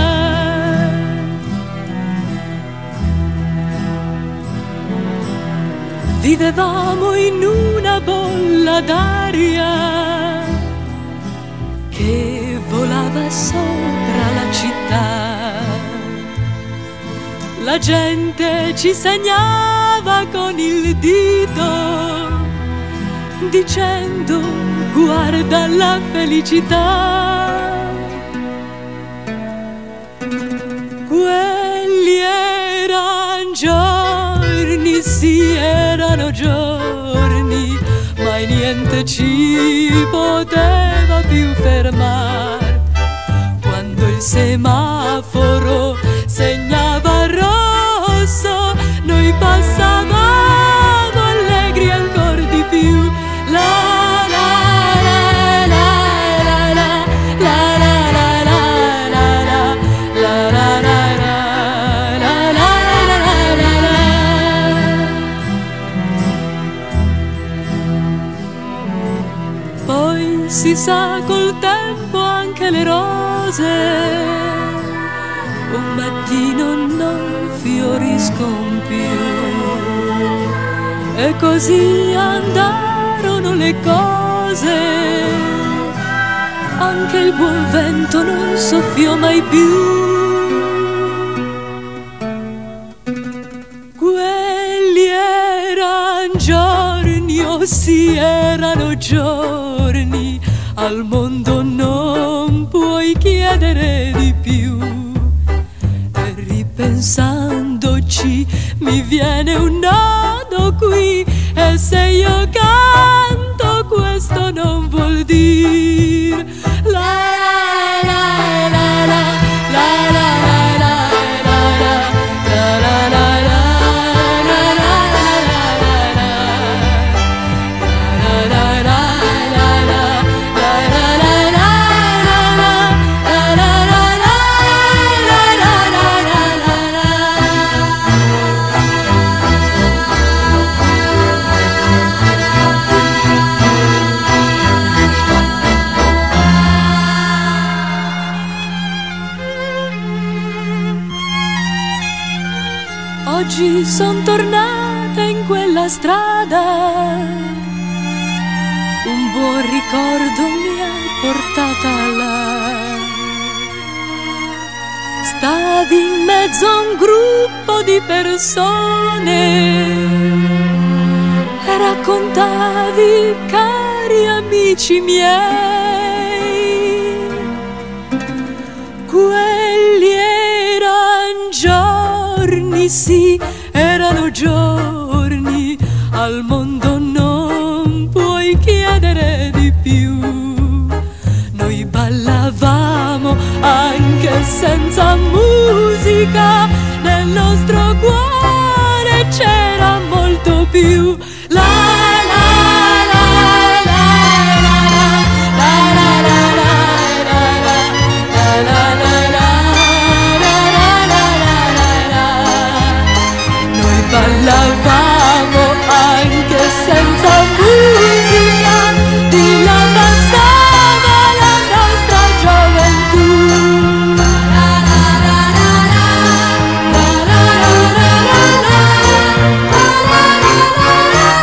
Vivevamo in una bolla d'aria che volava sopra la città. La gente ci segnava con il dito, dicendo guarda la felicità. Quelli eran giorni, sì, erano giorni, mai niente ci poteva più fermare. Quando il semaforo segnava rosso, noi passavamo allegri ancor di più. La la la la la la la la la la la la la la la la la. Poi si sa col tempo anche le rose un mattino non fioriscono più, e così andarono le cose. Anche il buon vento non soffiò mai più. Quelli eran giorni, oh sì, erano giorni, al mondo non puoi chiedere di più. E ripensandoci mi viene un nodo qui, e se io canto questo non vuol dire la la la la la la la la la la Oggi son tornata in quella strada, un buon ricordo mi ha portata là. Stavi in mezzo a un gruppo di persone e raccontavi, cari amici miei, quelli eran giorni, sì, erano giorni, al mondo non puoi chiedere di più. Noi ballavamo anche senza musica, nel nostro cuore c'era molto più. La la la la la la la la la la ballavamo anche senza musica, di là passava la nostra gioventù. La la la la la la la la la la la la la la la la.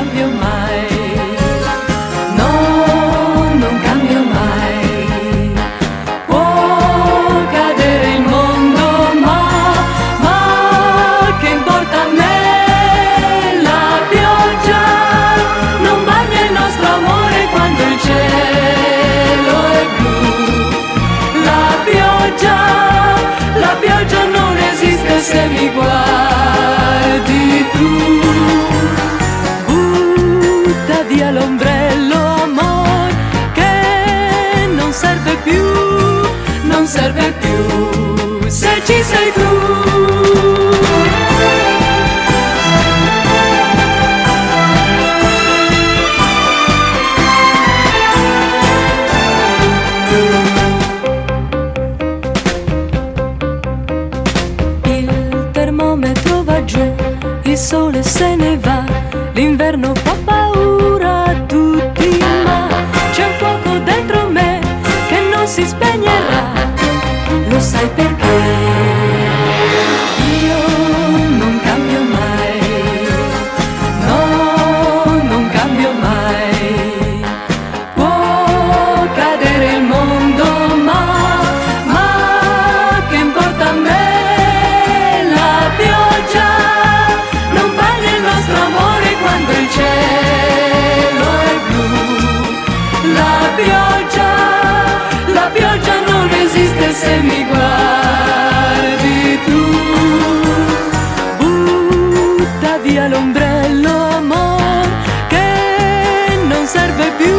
cambio mai, no, non cambio mai. Può cadere il mondo, ma, ma che importa a me? La pioggia non bagna il nostro amore quando il cielo è blu. La pioggia, la pioggia non esiste se mi guardi tu. Butta via l'ombrello, amor, che non serve più, non serve più se ci sei tu. Il sole se ne va, l'inverno fa paura a tutti, ma c'è un fuoco dentro me che non si spegnerà, lo sai perché? Io non cambio mai, no, non cambio mai. Può cadere il mondo, ma, ma che importa a me? La pioggia quando il cielo è blu. La pioggia, la pioggia non esiste se mi guardi tu. Butta via l'ombrello, amor, che non serve più.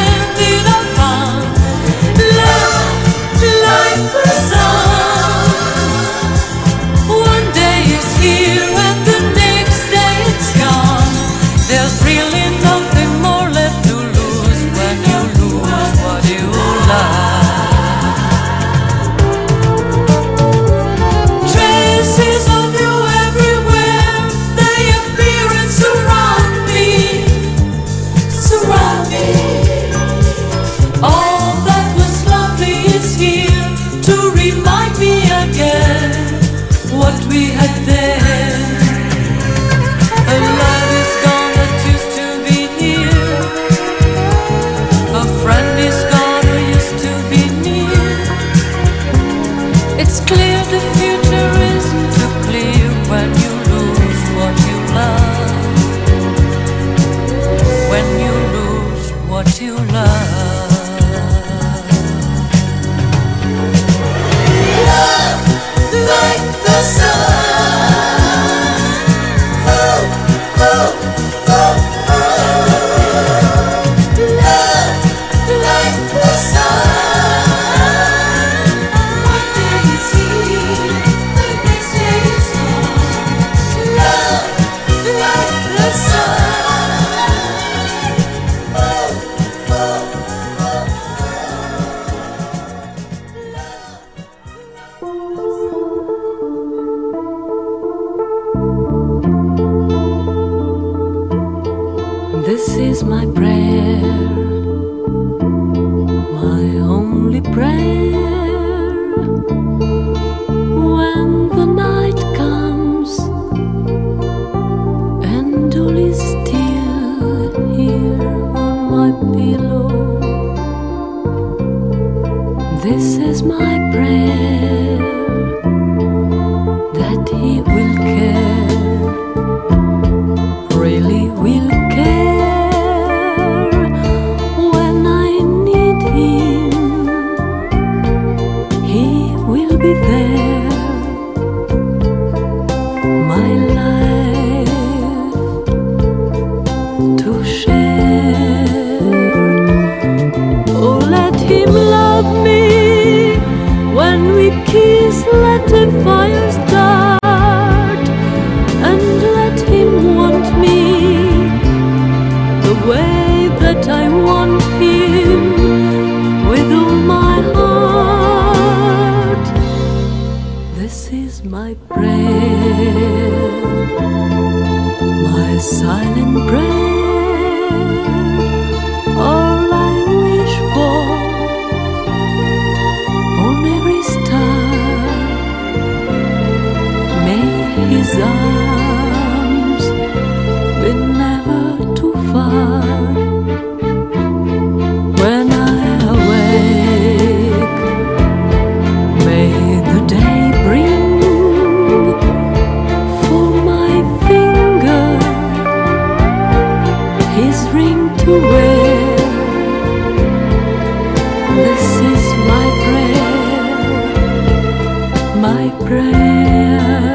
Like the sun we had then. A love is gone that used to be here. A friend is gone who used to be near. It's clear the future isn't too clear when you lose what you love. When you lose what you love. Like the sun, oh, oh, oh, oh. Love like the sun. One day it's here, the next day it's gone. Love like the sun, oh, oh, oh, This is my prayer, my only prayer. When the night comes and all is still here on my pillow, this is my prayer, that he will care, really will care. When I need him, he will be there. My life to share. Oh, let him love me. When we kiss, let the fire start, and let him want me the way that I want him, with all my heart. This is my prayer, my silent prayer, all I wish for on every star. May his arms be never too far. When I awake, may the day bring for my finger his ring to wear. This is my prayer, my prayer.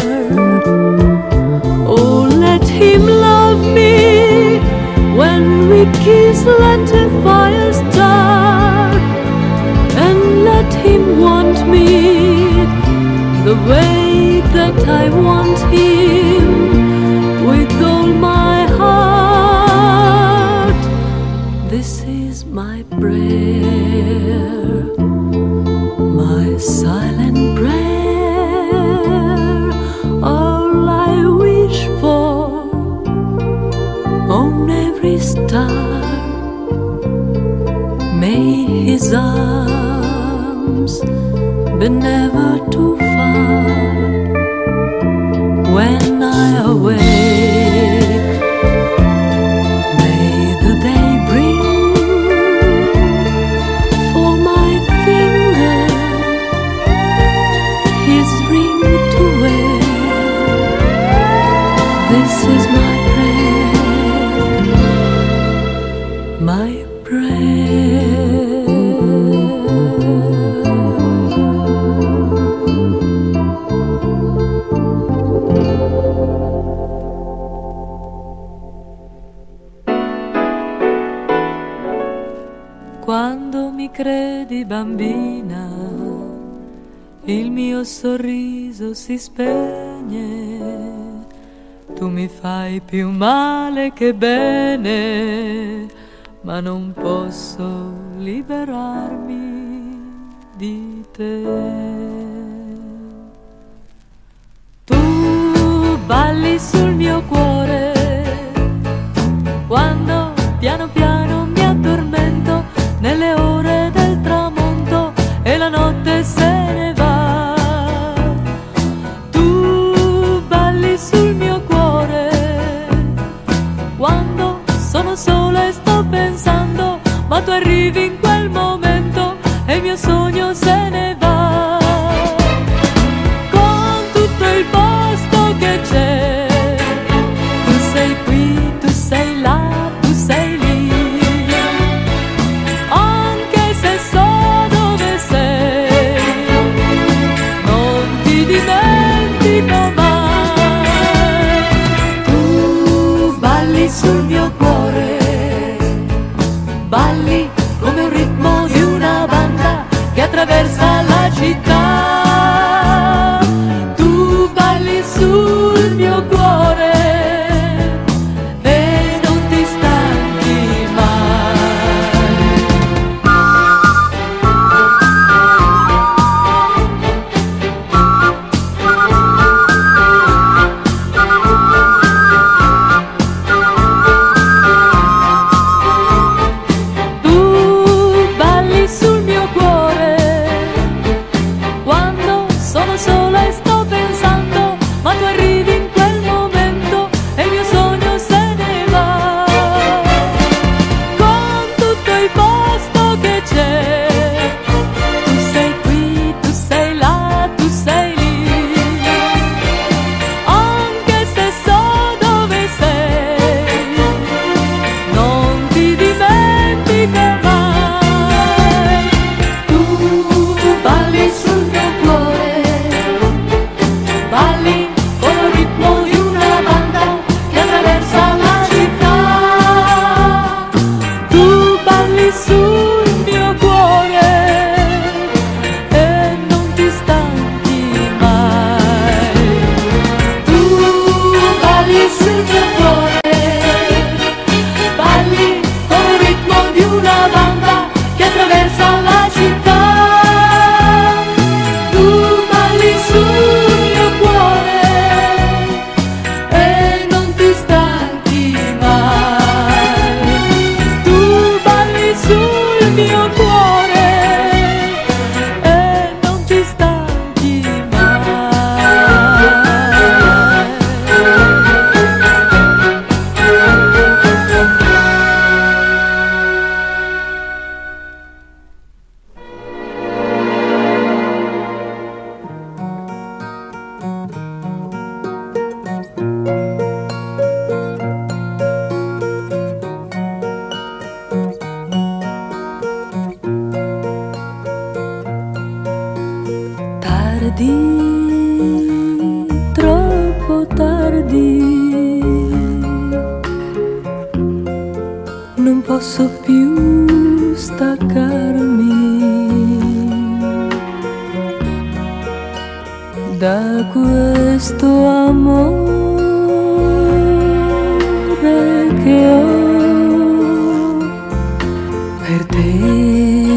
Oh, let him love me. When we kiss, let the fire start, and let him want me the way that I want him, with all my heart. This is my prayer, my silent prayer, all I wish for on every star. May his arms be never too far. When I awake, may the day bring for my finger his ring to wear. This is my prayer, my prayer. Quando mi credi bambina, il mio sorriso si spegne. Tu mi fai più male che bene, ma non posso liberarmi di te. Tu balli sul mio cuore, quando piano piano mi addormento nelle ore del tramonto e la notte se ne va. Tu arrivi in quel momento e il mio sogno se ne va, con tutto il posto che c'è. Tu sei qui, tu sei là, tu sei lì, anche se so dove sei, non ti dimentico mai. Tu balli sul mio cuore, balli come un ritmo di una banda che attraversa la città. Tu balli sul mio cuore e non ti stanchi mai. Tu balli sul mio cuore quando sono sola e sto pensando, ma tu arrivi in quel momento e il mio sogno se ne va, con tutto il posto che c'è. Tu sei qui, tu sei là, tu sei lì, anche se so dove sei, non ti dimentico mai. Tu balli sul mio cuore, balli con il ritmo di una banda che attraversa la città. Tu balli sul mio cuore e non ti stanchi mai. Tu balli sul mio cuore, balli con il ritmo di una banda che attraversa la città. Tu balli sul mio cuore e non ti stanchi mai. Tu balli sul mio cuore e non ti stanchi mai. Tardi, troppo tardi, non posso più staccarmi da questo amore che ho per te.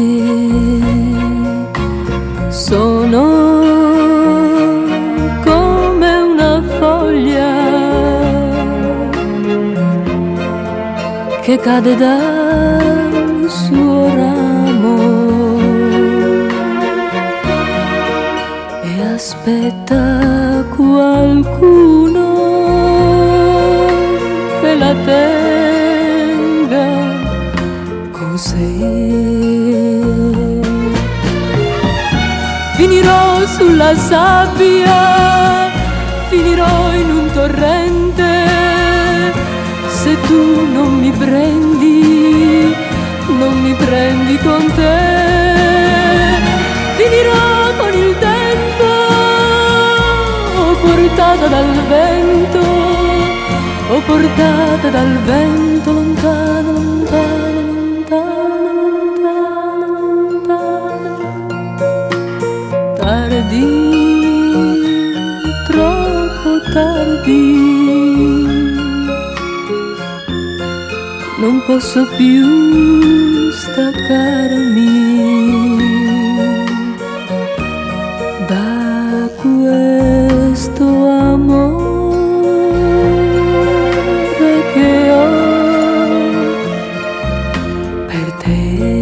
Sono come una foglia che cade dal suo ramo e aspetta qualcuno che la tenga con sé. Finirò sulla sabbia, finirò in un torrente, se tu non mi prendi, non mi prendi con te. Finirò con il tempo, portata dal vento, o portata dal vento lontano, lontano, lontano, lontano, lontano. Tardi, troppo tardi, non posso più staccarmi da questo amore che ho per te.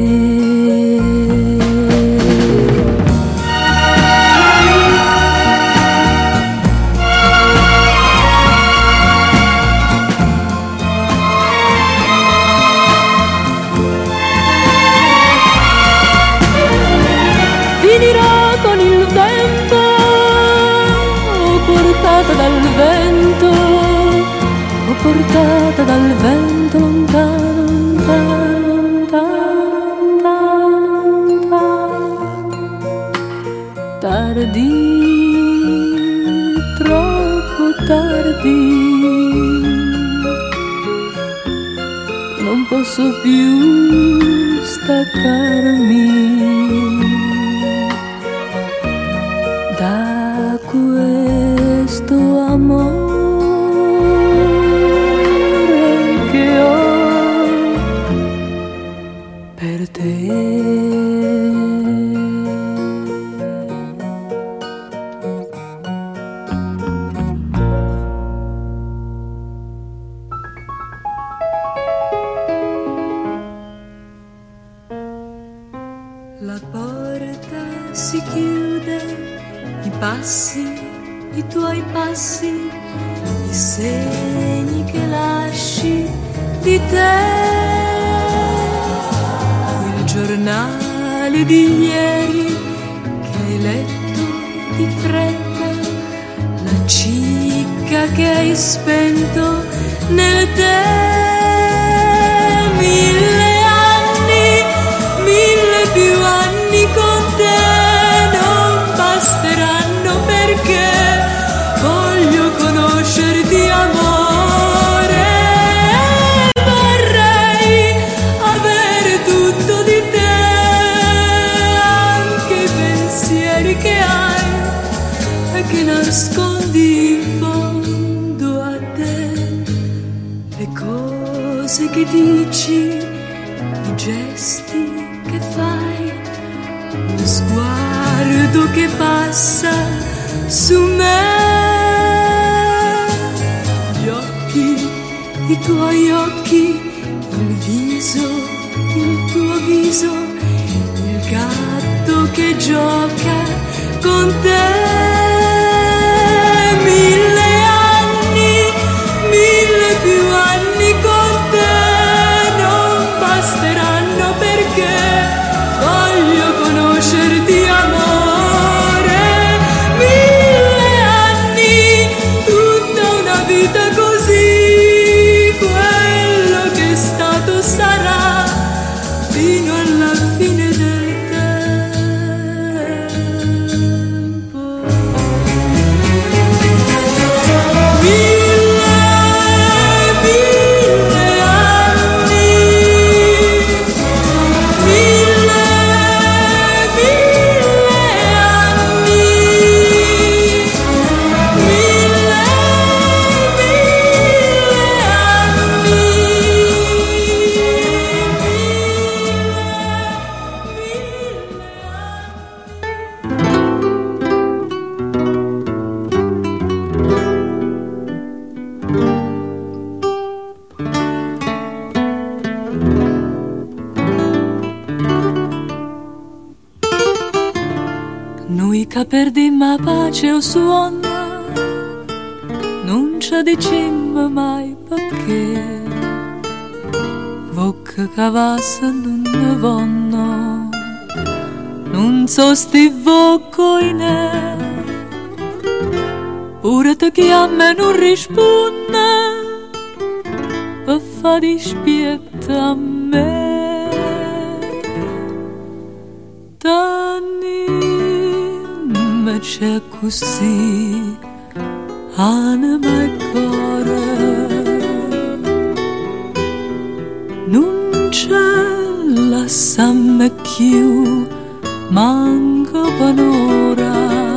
portata dal vento lontano, lontano, lontano, lontano. Tardi, troppo tardi, non posso più staccarmi da questo amore che ho per te. La porta si chiude, i passi, i tuoi passi, i segni che lasci di te. Il giornale di ieri che hai letto di fretta, la cicca che hai spento nel tè. Mille anni, mille più anni con te non basteranno perché voglio conoscerti, amore. Vorrei avere tutto di te, anche i pensieri che hai e che nascondi in fondo a te, le cose che dici, i gesti che fai, lo sguardo che passa su me, gli occhi, i tuoi occhi, il viso, il tuo viso, il gatto che gioca con te. Mille anni, mille più anni con te non basteranno perché voglio conoscerti, amore. Mille anni, tutta una vita così, quello che è stato sarà fino alla fine del tempo. Mille, mille anni, mille, mille anni, mille, Noi che perdimmo la pace o suona, non ci dicemmo mai perché, vocca cavassa non ne vanno, non so sti vocco in è, pure te chiama e non risponde, per fa dispietta a me. C'è così anima e cuore, non c'è la sangue più, manca un'ora.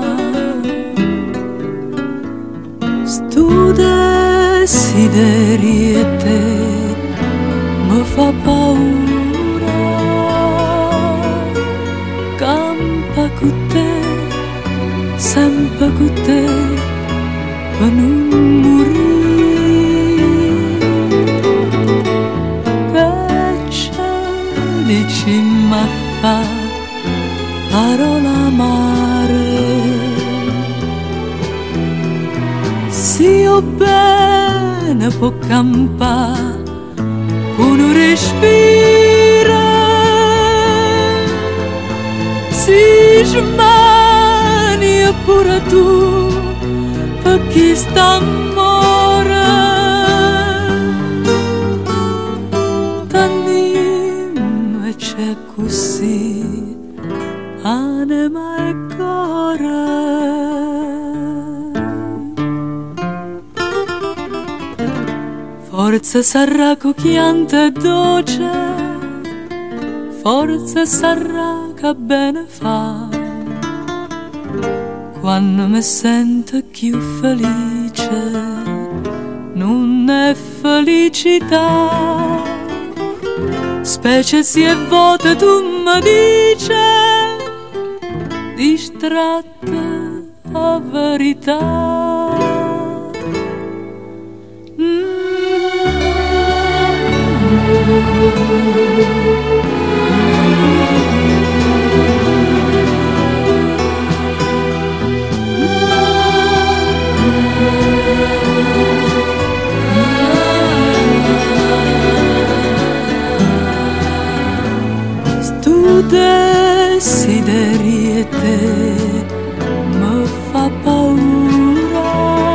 Stu desideri e te mi fa paura, campa con te, sempre con te, per non morire. Che c'è, dici, ma fa parola amare. Se io bene può campare, uno respira, si smani pure tu, per chi sta amore. anima e cuore. Forza sarà cucchiante e dolce, forza sarà che bene fa, quando mi sento più felice, non è felicità, specie se è vuota tu mi dici, distratta a verità. Tu desideri e te mi fa paura,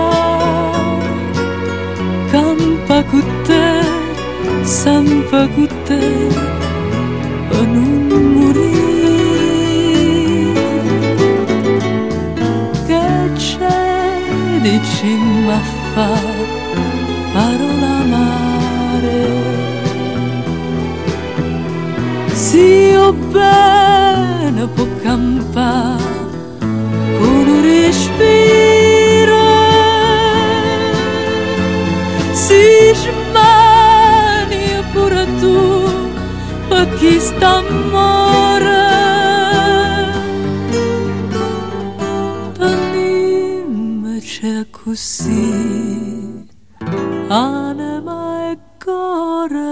campa con te, sempre con te, per non morire. Che c'è dici ma fa parola amare, si io bene può campare con un respiro, si smani pure tu per chi sta amore, tenime c'è così anima e cuore.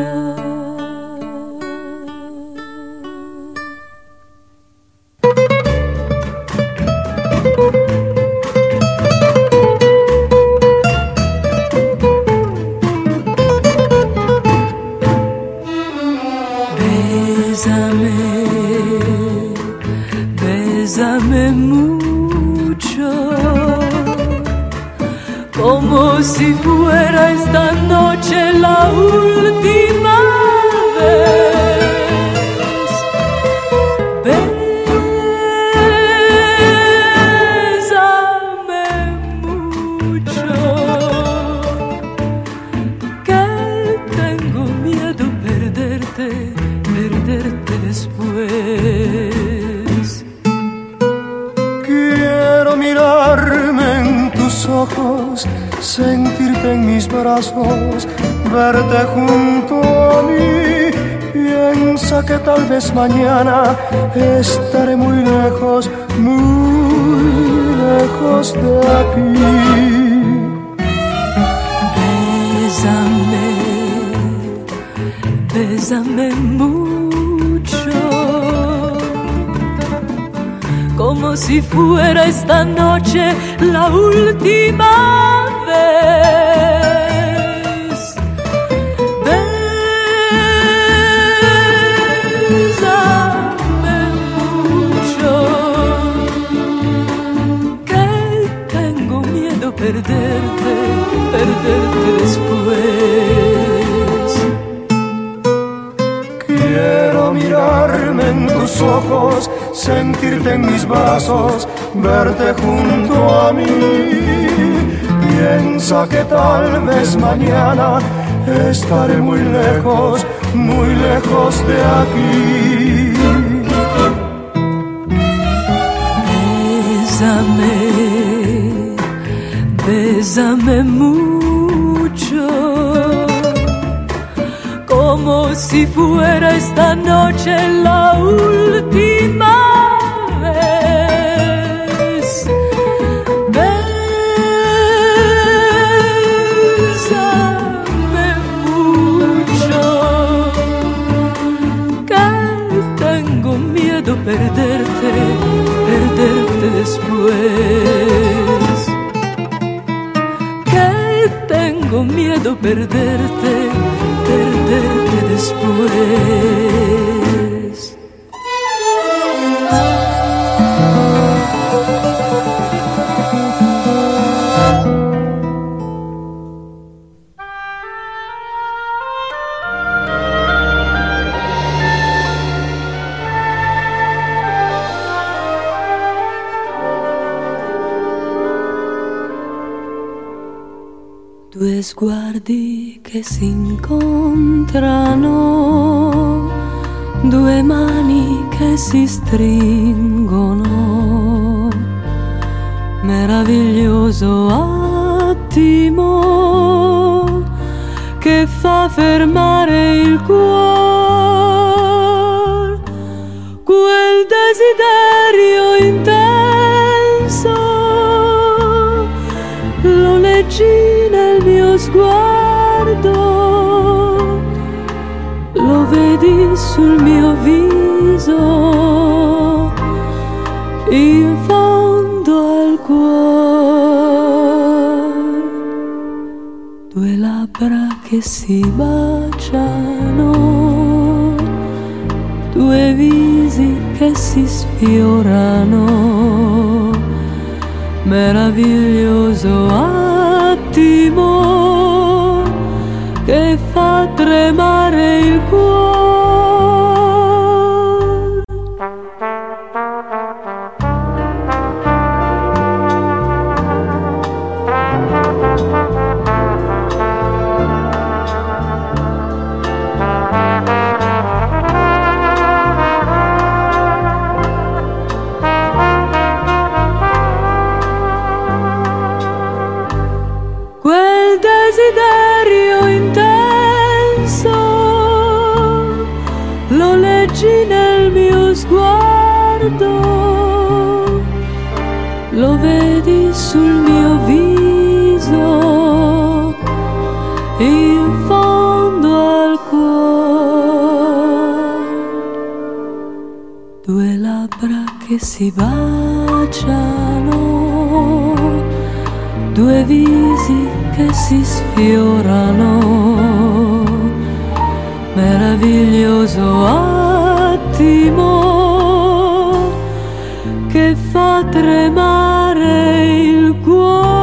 Bésame, bésame mucho, como si fuera esta noche la última vez. Bésame mucho, que tengo miedo perderte, perderte después. Quiero mirarme en tus ojos, sentirte en mis brazos, verte junto a mí. Piensa que tal vez mañana estaré muy lejos, muy lejos de aquí. Bésame, bésame mucho, como si fuera esta noche la última vez. Bésame mucho, que tengo miedo perderte, perderte después. Quiero mirarme en tus ojos, sentirte en mis brazos, verte junto a mí. Piensa que tal vez mañana estaré muy lejos, muy lejos de aquí. Bésame, bésame mucho, como si fuera esta noche la última vez. Bésame mucho, que tengo miedo perderte, perderte después. Que tengo miedo perderte, perderte después. Due sguardi che si incontrano, due mani che si stringono, meraviglioso attimo che fa fermare il cuore, quel desiderio intenso, lo leggi nel mio sguardo, lo vedi sul mio viso, in fondo al cuore, due labbra che si baciano, due visi che si sfiorano, meraviglioso attimo che fa tremare il cuore. Desiderio intenso, lo leggi nel mio sguardo, lo vedi sul mio viso, in fondo al cuore, due labbra che si baciano, due visi che si sfiorano, meraviglioso attimo che fa tremare il cuore.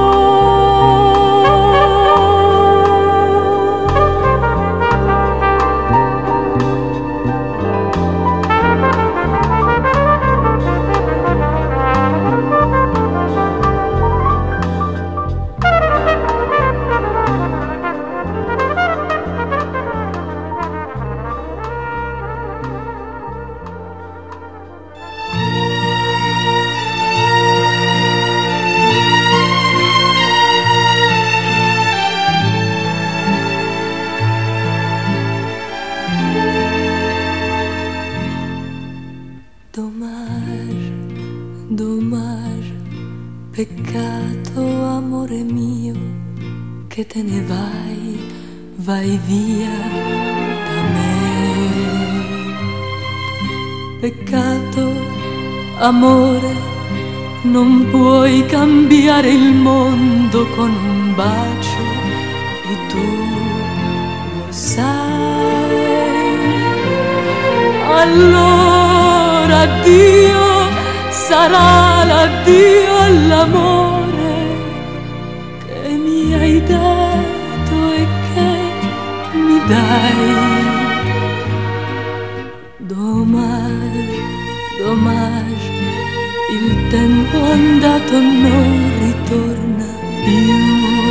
Dommage, dommage, peccato amore mio, che te ne vai, vai via da me. Peccato amore, non puoi cambiare il mondo con un bacio e tu lo sai. Allora addio, sarà l'addio all'amore che mi hai dato e che mi dai. Dommage, dommage, il tempo andato non ritorna più.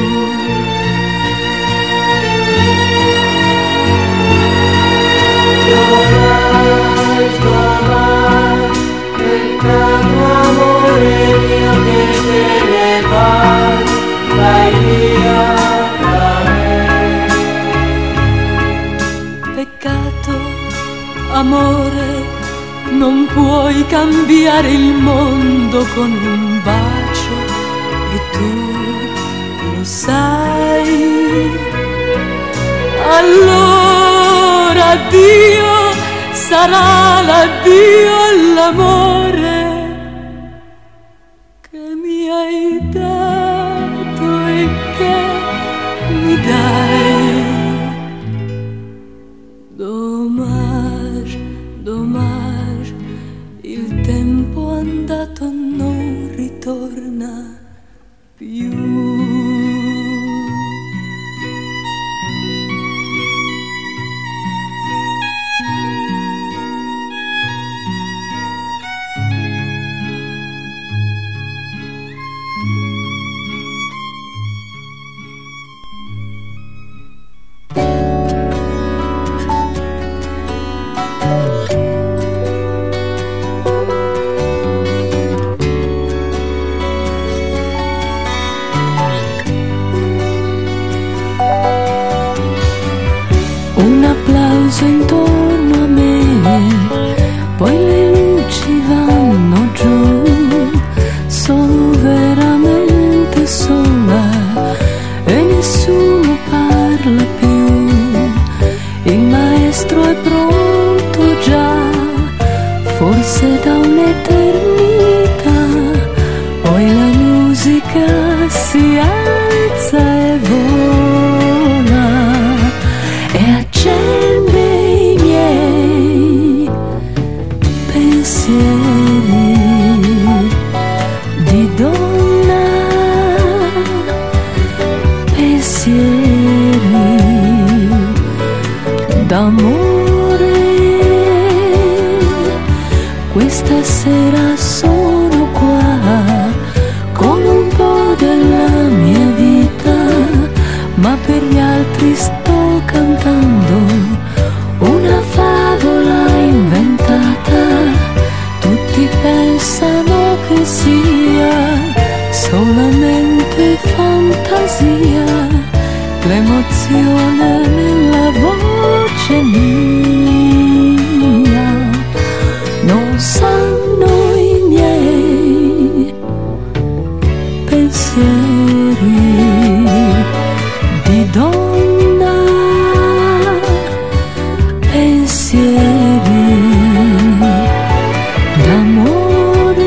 Peccato amore mio che te ne vai, vai via da me. Peccato amore, non puoi cambiare il mondo con un bacio e tu lo sai. Allora addio, sarà l'addio all'amore che mi hai dato e che mi dai. Dommage, dommage, il tempo andato non ritorna più. musica si alza e vola e accende i miei pensieri di donna, pensieri d'amore. Questa sera sono qua con un po' della mia vita, ma per gli altri sto cantando una favola inventata. Tutti pensano che sia solamente fantasia, l'emozione nella voce mia. Non sanno i miei pensieri di donna, pensieri d'amore.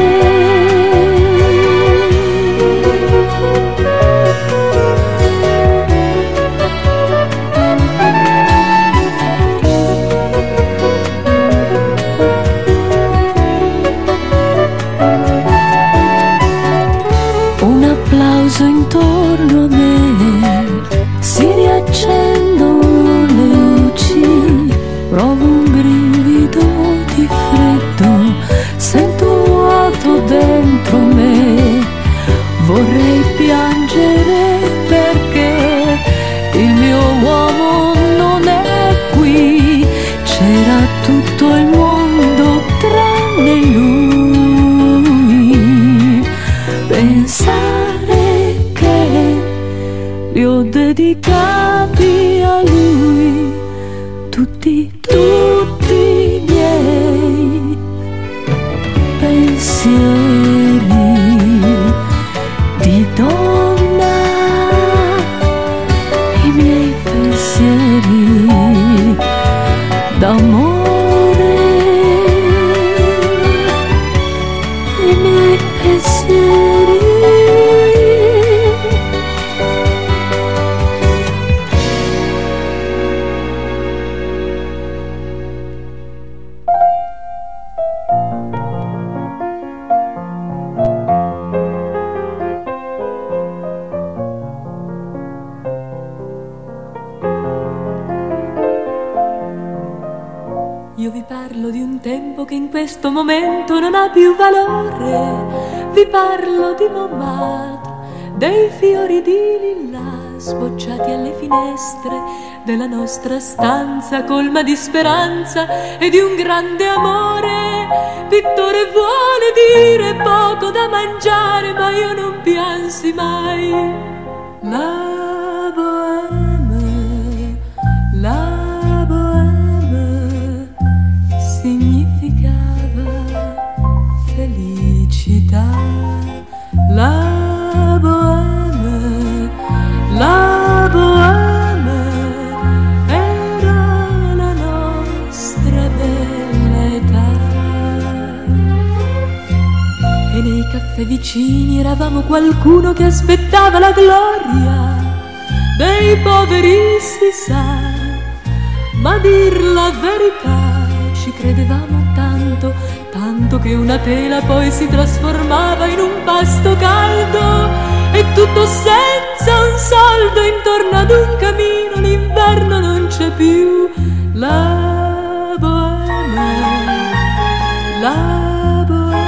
Intorno a me si riaccendono le luci, provo un brivido di freddo, sento un vuoto dentro me, vorrei piangere perché il mio uomo non è qui, c'era tutto il mondo tranne lui. Pensare li ho dedicati a lui tutti, tutti i miei pensieri di donna, i miei pensieri d'amore, i miei pensieri. Io vi parlo di un tempo che in questo momento non ha più valore, vi parlo di Montmartre, dei fiori di lilla sbocciati alle finestre della nostra stanza colma di speranza e di un grande amore. Pittore vuole dire poco da mangiare, ma io non piansi mai. La bohème, la bohème significava felicità. La bohème, la bohème era la nostra bella età. E nei caffè vicini eravamo qualcuno che aspettava la gloria dei poveri, si sa, ma a dir la verità ci credevamo tanto, tanto che una tela poi si trasformava in un pasto caldo, e tutto senza un soldo intorno ad un camino. L'inverno non c'è più. La bohème, la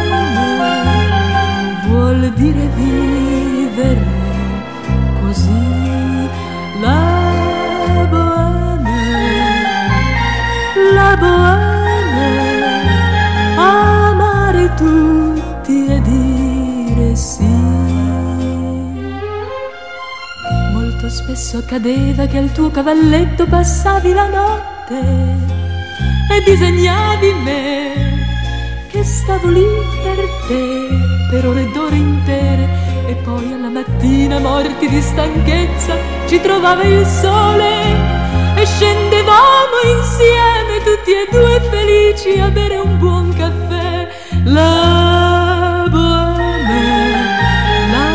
bohème vuol dire vivere così. La bohème, la bohème, amare tutti e dire sì. Molto spesso accadeva che al tuo cavalletto passavi la notte e disegnavi me, che stavo lì per te per ore ed ore intere, e poi alla mattina, morti di stanchezza, ci trovava il sole e scendevamo insieme tutti e due felici a bere un buon caffè. La bohème, la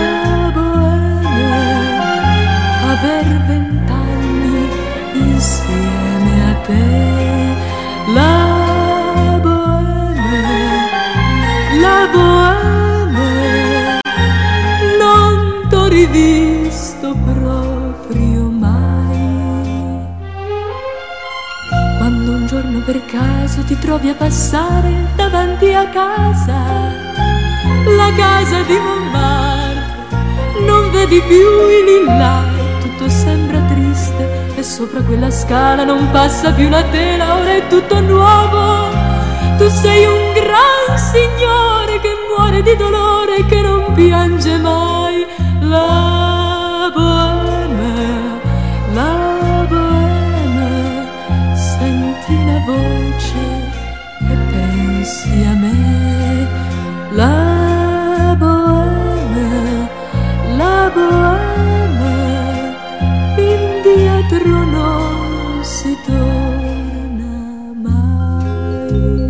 ti trovi a passare davanti a casa, la casa di Montmartre, non vedi più i lillai, tutto sembra triste e sopra quella scala non passa più la tela, ora è tutto nuovo. Tu sei un gran signore che muore di dolore e che non piange mai. La bohème, la bohème, senti la voce e pensi a me. La bohème, la bohème, indietro non si torna mai.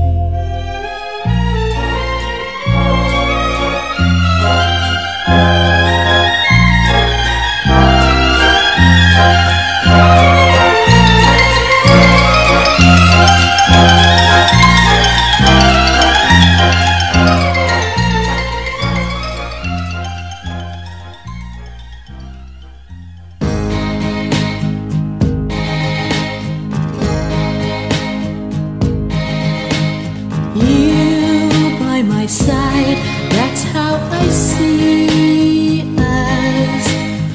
Side, that's how I see us.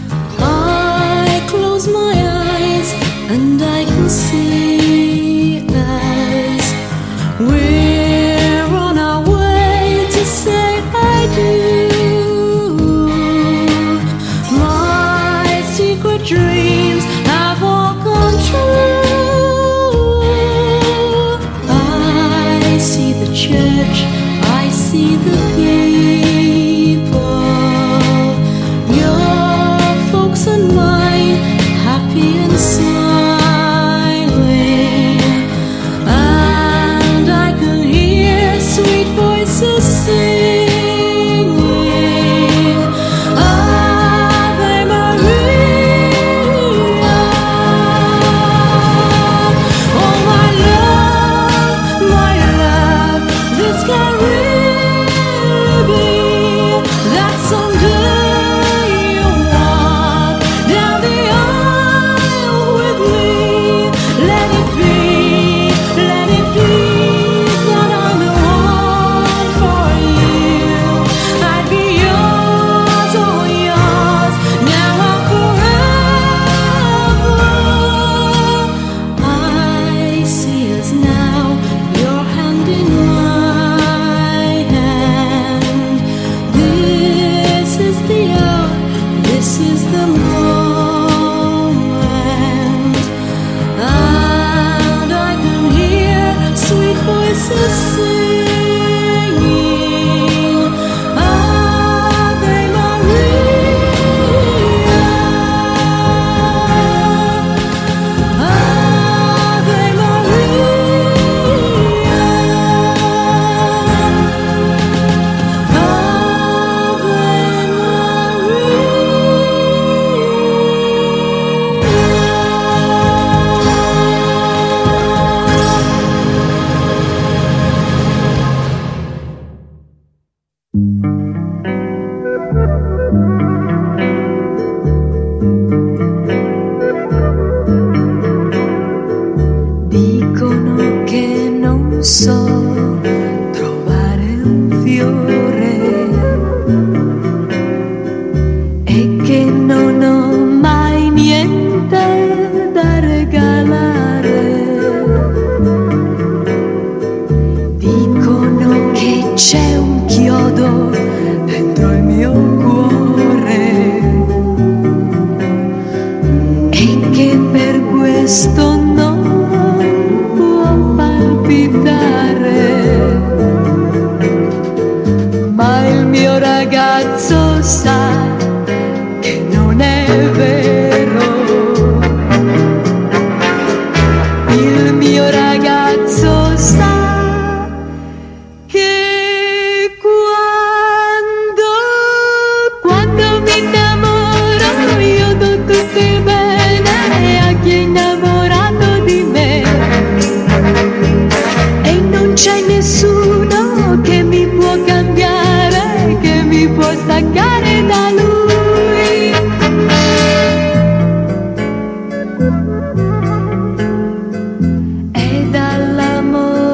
I close my eyes and I can see us. We're on our way to say I do. My secret dreams have all gone true. I see the church, I see the people, your folks and mine, happy and smiling, and I can hear sweet voices singing, Ave Maria. Oh my love, my love, this can really be that someday you'll walk down the aisle with me. Let it be, let it be that I'm the one for you. I'd be yours, oh yours, now and forever. I see us now, your hand in my hand. This is the hour, this is the moment, and I can hear sweet voices singing, Ave Maria, Ave Maria, dicono che non so trovare un fiore e che non ho mai niente da regalare. Dicono che c'è un chiodo dentro il mio cuore e che per questo non può palpitare, ma il mio ragazzo sa che non è vero. Il mio ragazzo sa che quando, quando mi innamoro io do tutto il bene a chi è innamorato di me, e non c'è nessuno che mi può cambiare, che mi può staccare da lui. E dall'amore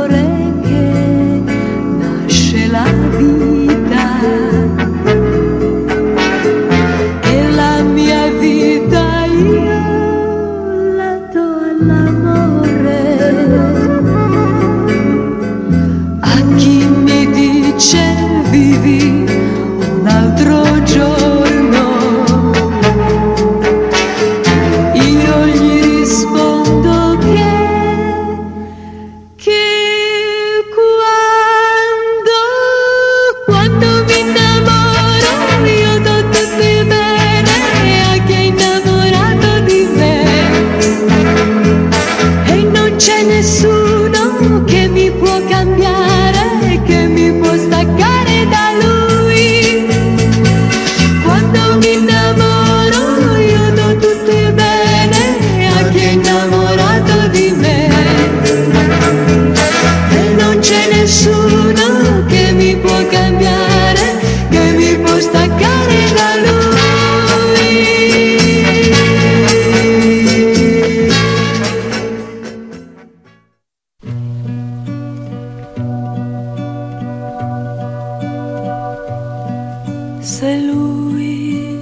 Se lui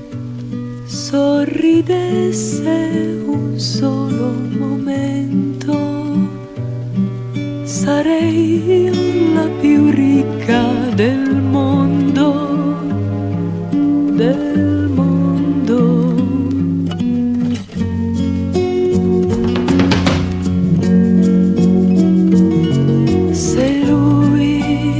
sorridesse un solo momento, sarei io la più ricca del mondo, del mondo. Se lui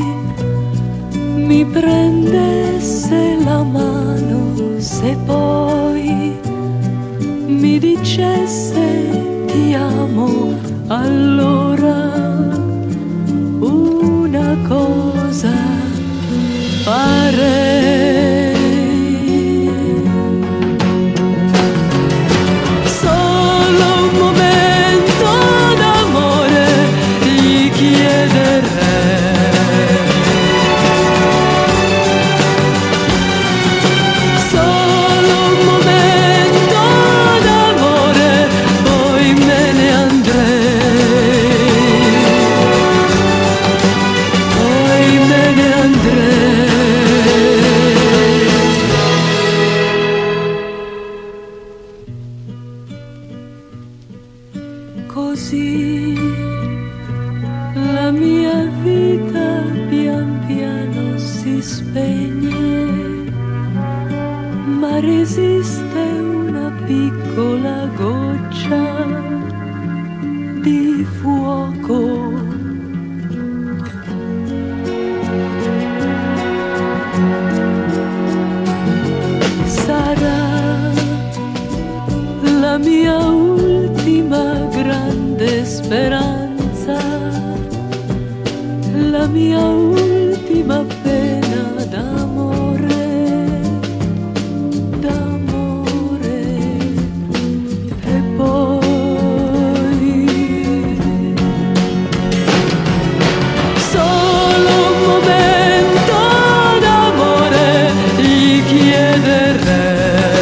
mi prendesse la mano, se poi mi dicesse ti amo, allora una cosa farei. Solo un momento d'amore gli chiederei. Solo un momento d'amore, poi me ne andrei. Poi me ne andrei. Così la mia vita pian piano si spegne, ma resiste una piccola goccia di fuoco. Sarà la mia ultima grande speranza, la mia ultima pena d'amore, d'amore. E poi solo un momento d'amore gli chiederei.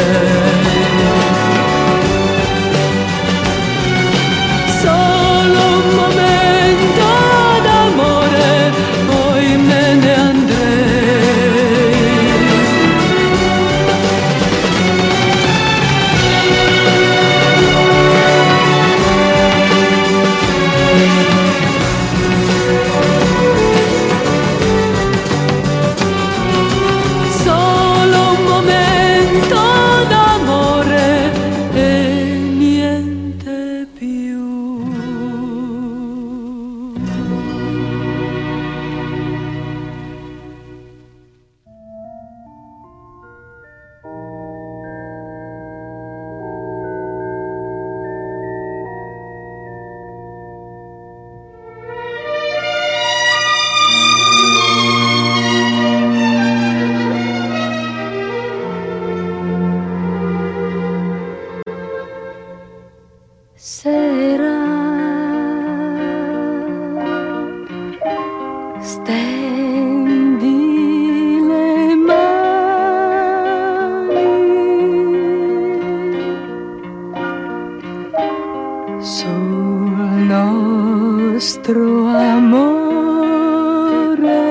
Solo un momento d'amore, poi me ne andrei. Solo un momento d'amore e niente più. Sera, stendi le mani sul nostro amore,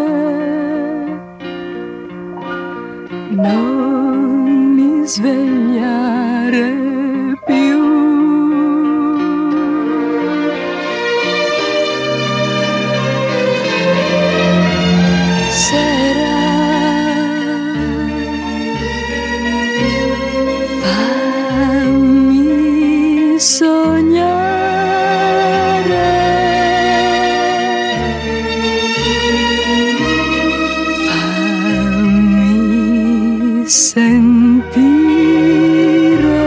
non mi svegliare più. Sera, fammi sognare, fammi sentire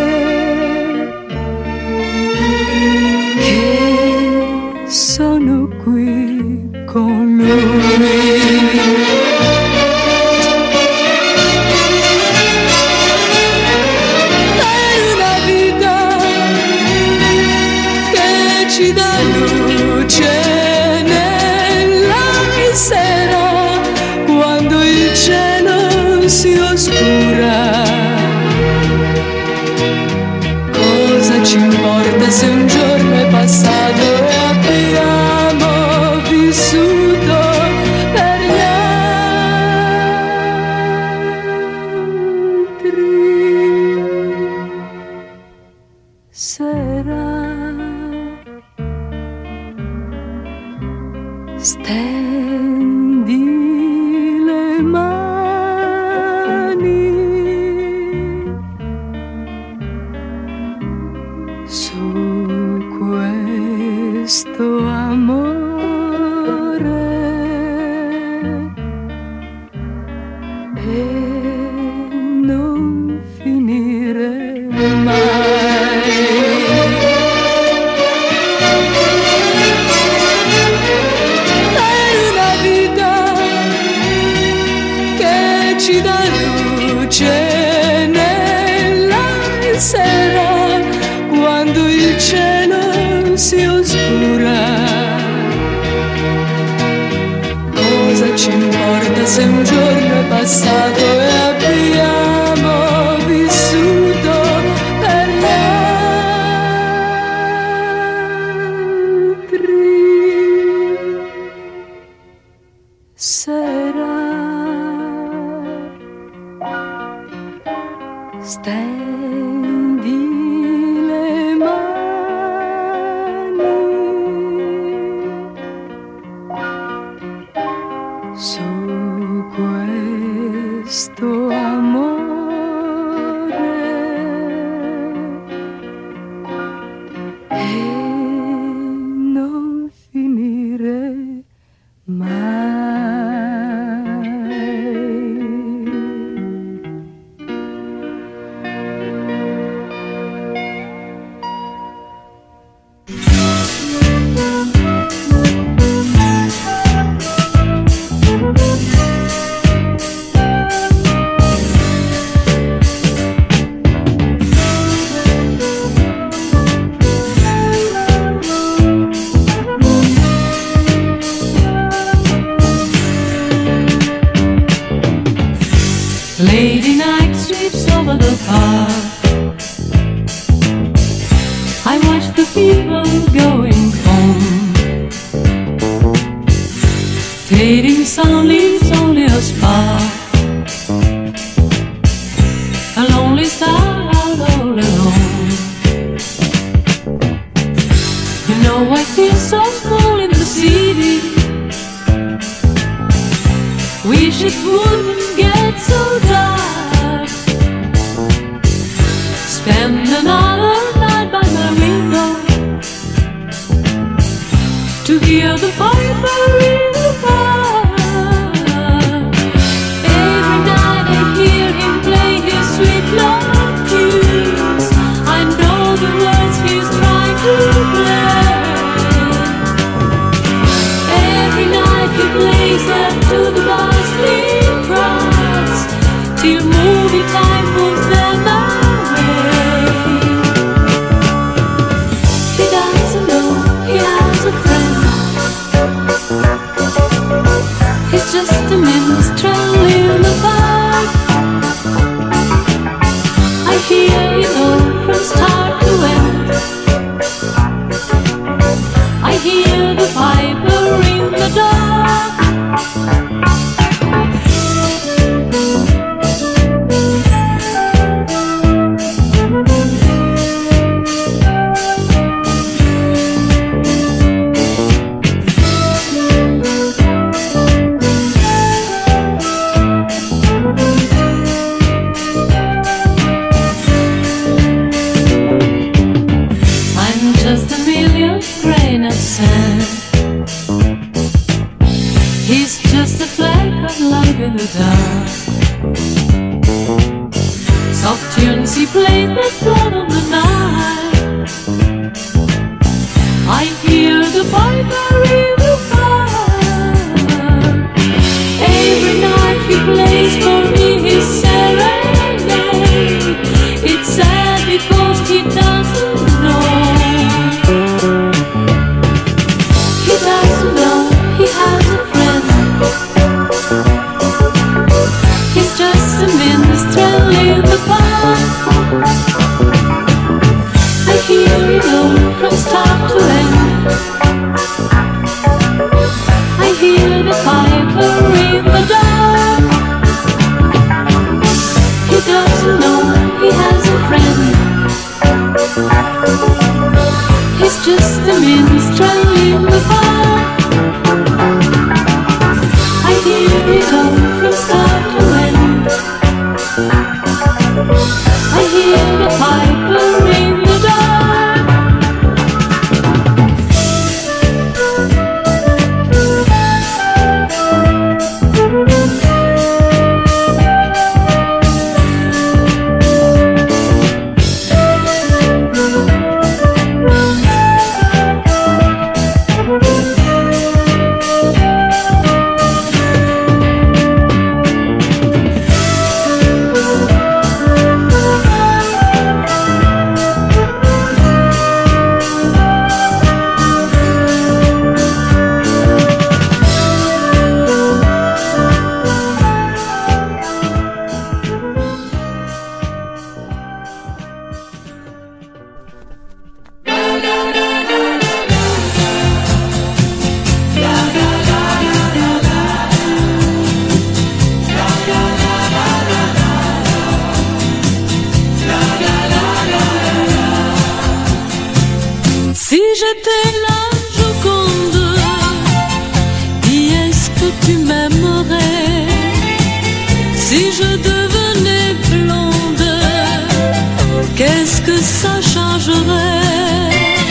che sono qui con lui. Ci dà luce nella sera, quando il cielo si oscura. ci dà luce nella sera, quando il cielo si oscura. Cosa ci importa se un giorno è passato e abbiamo vissuto per gli altri? Sera, stendi le mani su questo amore e non finire mai. Lady night sweeps over the park. I watch the people going home. Fading sun leaves only a spark. A lonely star out all alone. You know I feel so small in the city. Wish it wouldn't get so dark. Spend another night by my window to hear the piper in the park. Every night I hear him play his sweet love tunes. I know the words he's trying to play. Every night he plays them to the bustling crowds, till movie time pulls them away. He doesn't know he has a friend. He's just a minstrel in the park. I hear you know from start to end. I hear the piper in the dark. He's just a flag of light in the dark. Soft tunes he played that float on the night. I hear the piper in the park. Every night he plays for me his serenade. It's sad because he doesn't know. He doesn't know he has a friend. He's just a minstrel in the park. I hear you know from start to end. I hear the piper in the dark. He doesn't know he has a friend. He's just a minstrel in the park. I hear it all from start to end. I hear the qu'est-ce que ça changerait?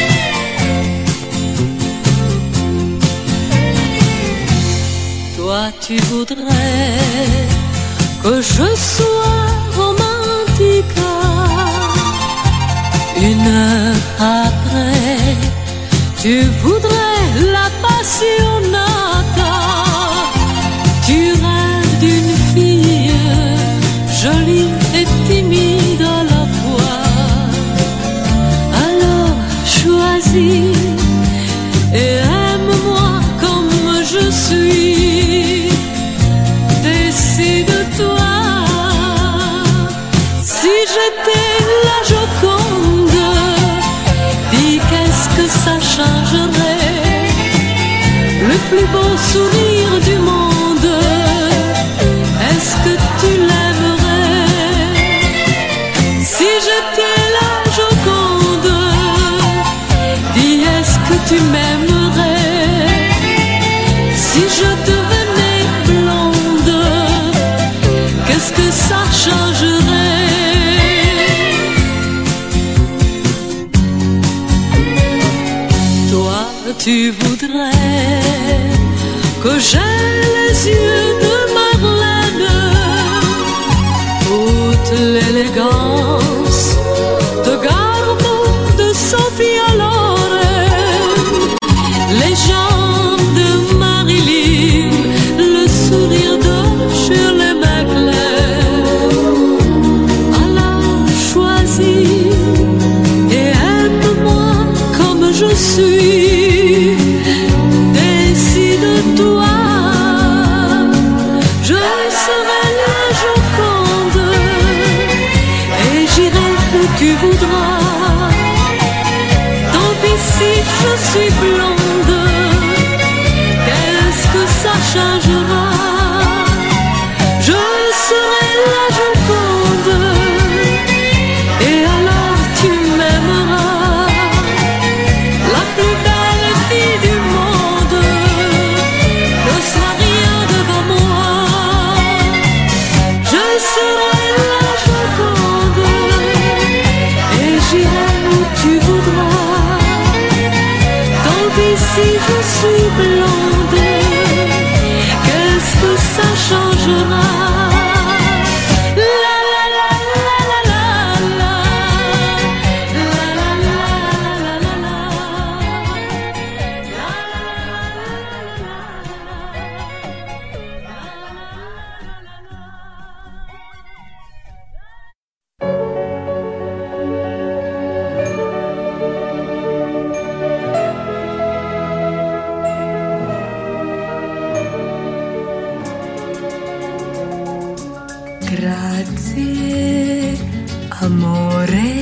Toi tu voudrais que je sois romantique. Une heure après, tu voudrais la passionata. Tu rêves d'une fille jolie et timide à la fois. Alors choisis et aime-moi comme je suis. Décide-toi. Si j'étais la Joconde, dis qu'est-ce que ça changerait? Le plus beau sourire du monde, est-ce que tu l'aimerais? Si j'étais la Joconde, dis est-ce que tu m'aimerais? Si je devenais blonde, qu'est-ce que ça changerait? Toi, tu voudrais que j'ai les yeux de Marlène, toute l'élégance de Garbo, de Sophia Loren, les jambes de Marilyn, le sourire de Shirley MacLaine. Alors choisis et aime-moi comme je suis. Décide-toi. Je serai la Joconde et j'irai où tu voudras. Tant pis si je suis blonde, qu'est-ce que ça changera? Je serai la Joconde et alors tu m'aimeras. La plus belle fille du monde ne sera rien devant moi. Je serai la Joconde et j'irai où tu voudras. Tant pis si je suis blonde, qu'est-ce que ça changera? La la la la la la la la la la la Grazie, amore,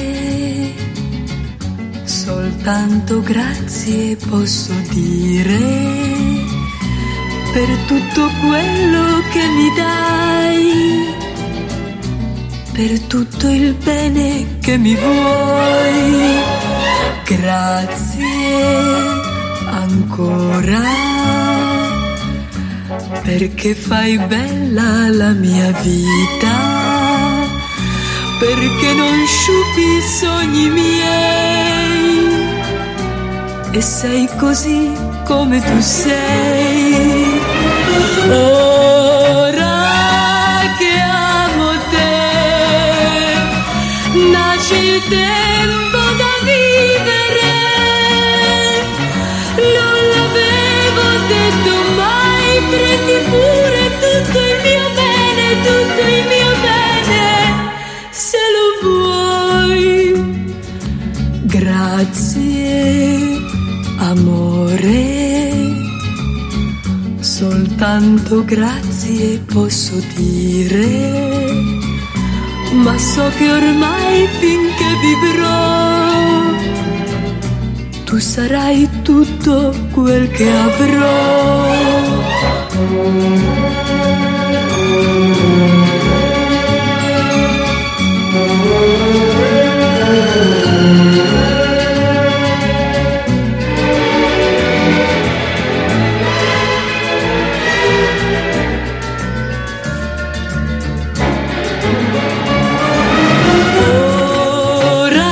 soltanto grazie posso dire per tutto quello che mi dai, per tutto il bene che mi vuoi. Grazie ancora, perché fai bella la mia vita, perché non sciupi i sogni miei e sei così come tu sei. Ora che amo te, nasce il tempo da vivere. Non l'avevo detto mai, prendi pure tutto il mio bene, tutto il mio bene, se lo vuoi. Grazie, amore, soltanto grazie posso dire, ma so che ormai finché vivrò tu sarai tutto quel che avrò. Ora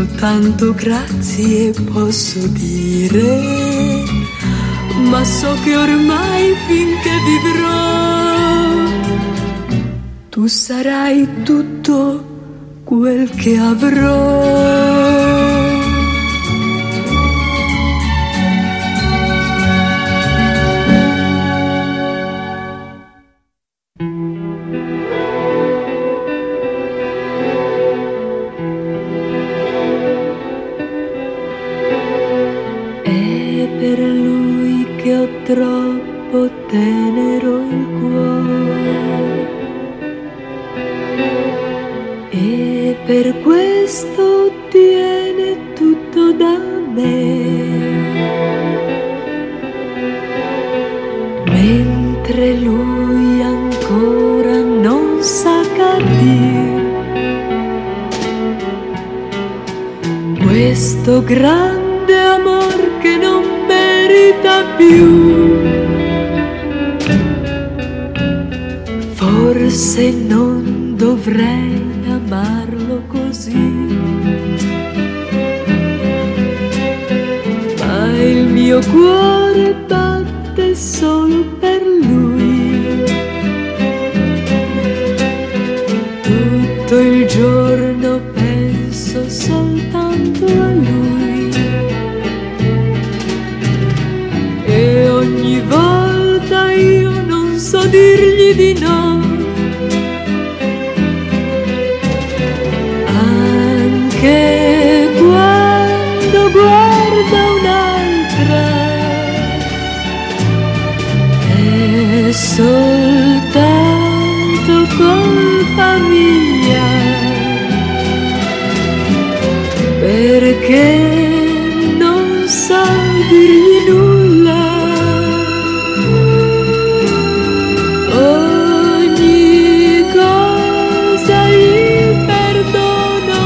soltanto grazie posso dire, ma so che ormai finché vivrò tu sarai tutto quel che avrò. Troppo tenero il cuore e per questo ottiene tutto da me, mentre lui ancora non sa capire questo grande amor che non merita più. Forse non dovrei amarlo così, ma il mio cuore batte solo per lui. Tutto il giorno penso soltanto a lui e ogni volta io non so dirgli di no. Che quando guarda un'altra è soltanto colpa mia, perché non sa dirgli nulla. Ogni cosa gli perdono.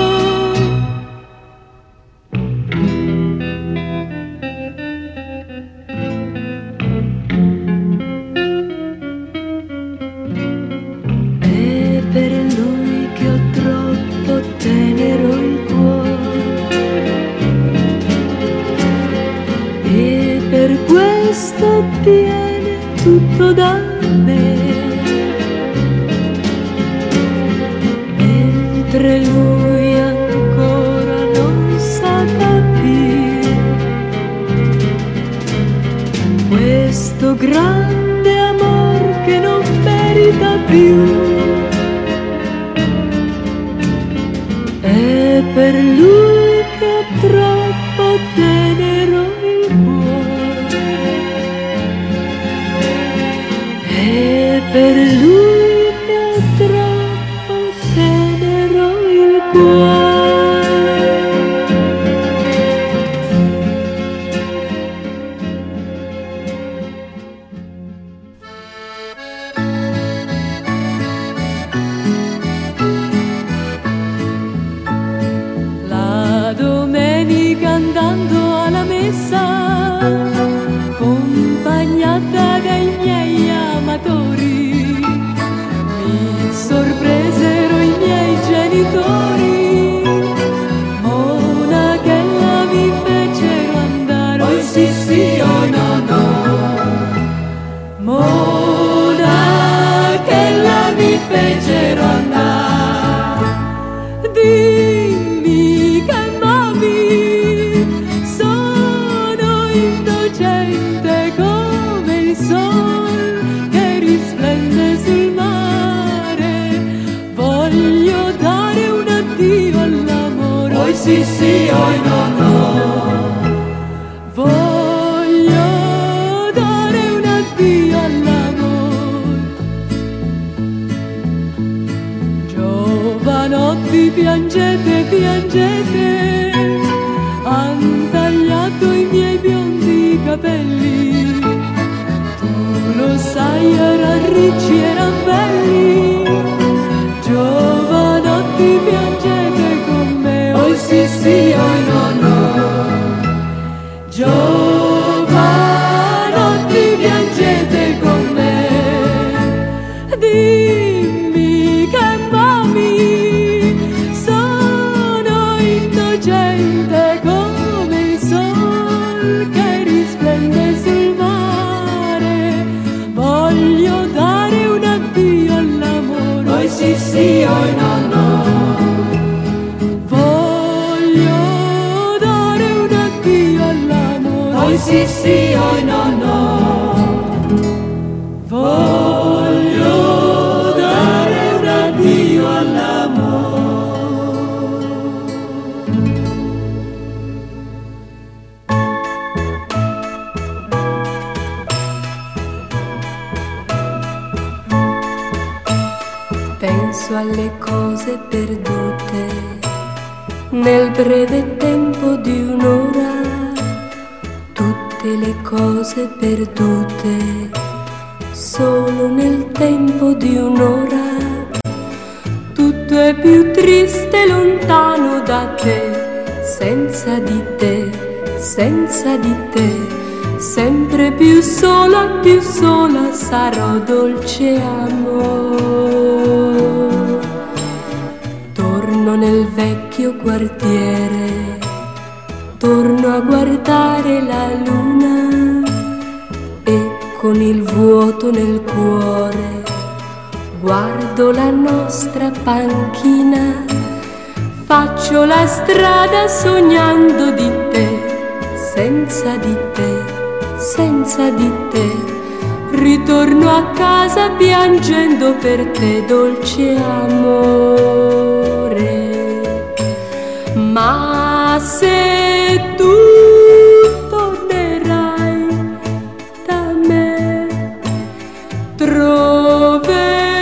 Ottiene tutto da me, mentre lui ancora non sa capire questo grande amor che non merita più. È per lui che ho troppo tenero il cuore, per lui che ho troppo tenero il cuore. La domenica andando alla messa, accompagnata dai miei amatori, sorpresero i miei genitori. Monachella mi fecero andare, oh sì sì, oh no no. Monachella mi fecero andare. Dimmi che mami, sono innocente come il sole che risplende sul mare. Voglio dare un addio all'amore, oh sì sì, oh no no. Voglio dare un addio all'amore. Giovanotti piangete, piangete, han tagliato i miei biondi capelli. Tu lo sai, eran ricci, eran belli. Giovanotti piangete con me, oh sì sì, oh no no. Giovanotti piangete con me. Dimmi che mami, sono innocente sì sì, oi no no. Voglio dare un addio all'amore. Penso alle cose perdute nel breve tempo di un'ora, tutte le cose perdute solo nel tempo di un'ora. Tutto è più triste lontano da te, senza di te, senza di te. Sempre più sola, più sola sarò, dolce amore. Torno nel vecchio quartiere, torno a guardare la luna e con il vuoto nel cuore guardo la nostra panchina. Faccio la strada sognando di te, senza di te, senza di te. Ritorno a casa piangendo per te, dolce amore. Ma se tu tornerai da me, troverò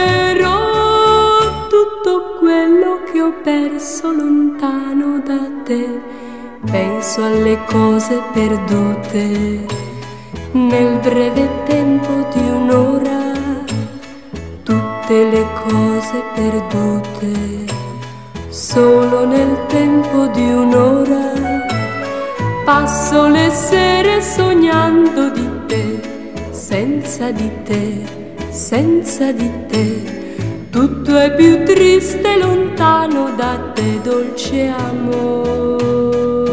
tutto quello che ho perso lontano da te. Penso alle cose perdute nel breve tempo di un'ora, tutte le cose perdute solo nel tempo di un'ora. Passo le sere sognando di te, senza di te, senza di te. Tutto è più triste lontano da te, dolce amore.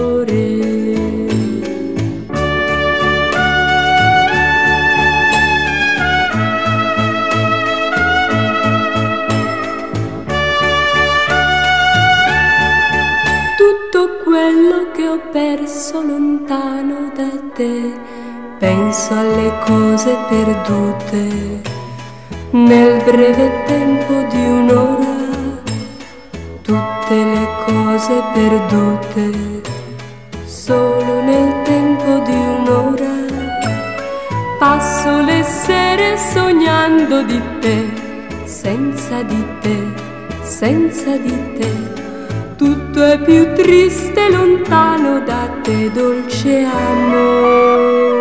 Quello che ho perso lontano da te, penso alle cose perdute nel breve tempo di un'ora, tutte le cose perdute solo nel tempo di un'ora. Passo le sere sognando di te, senza di te, senza di te. Tutto è più triste lontano da te, dolce amore.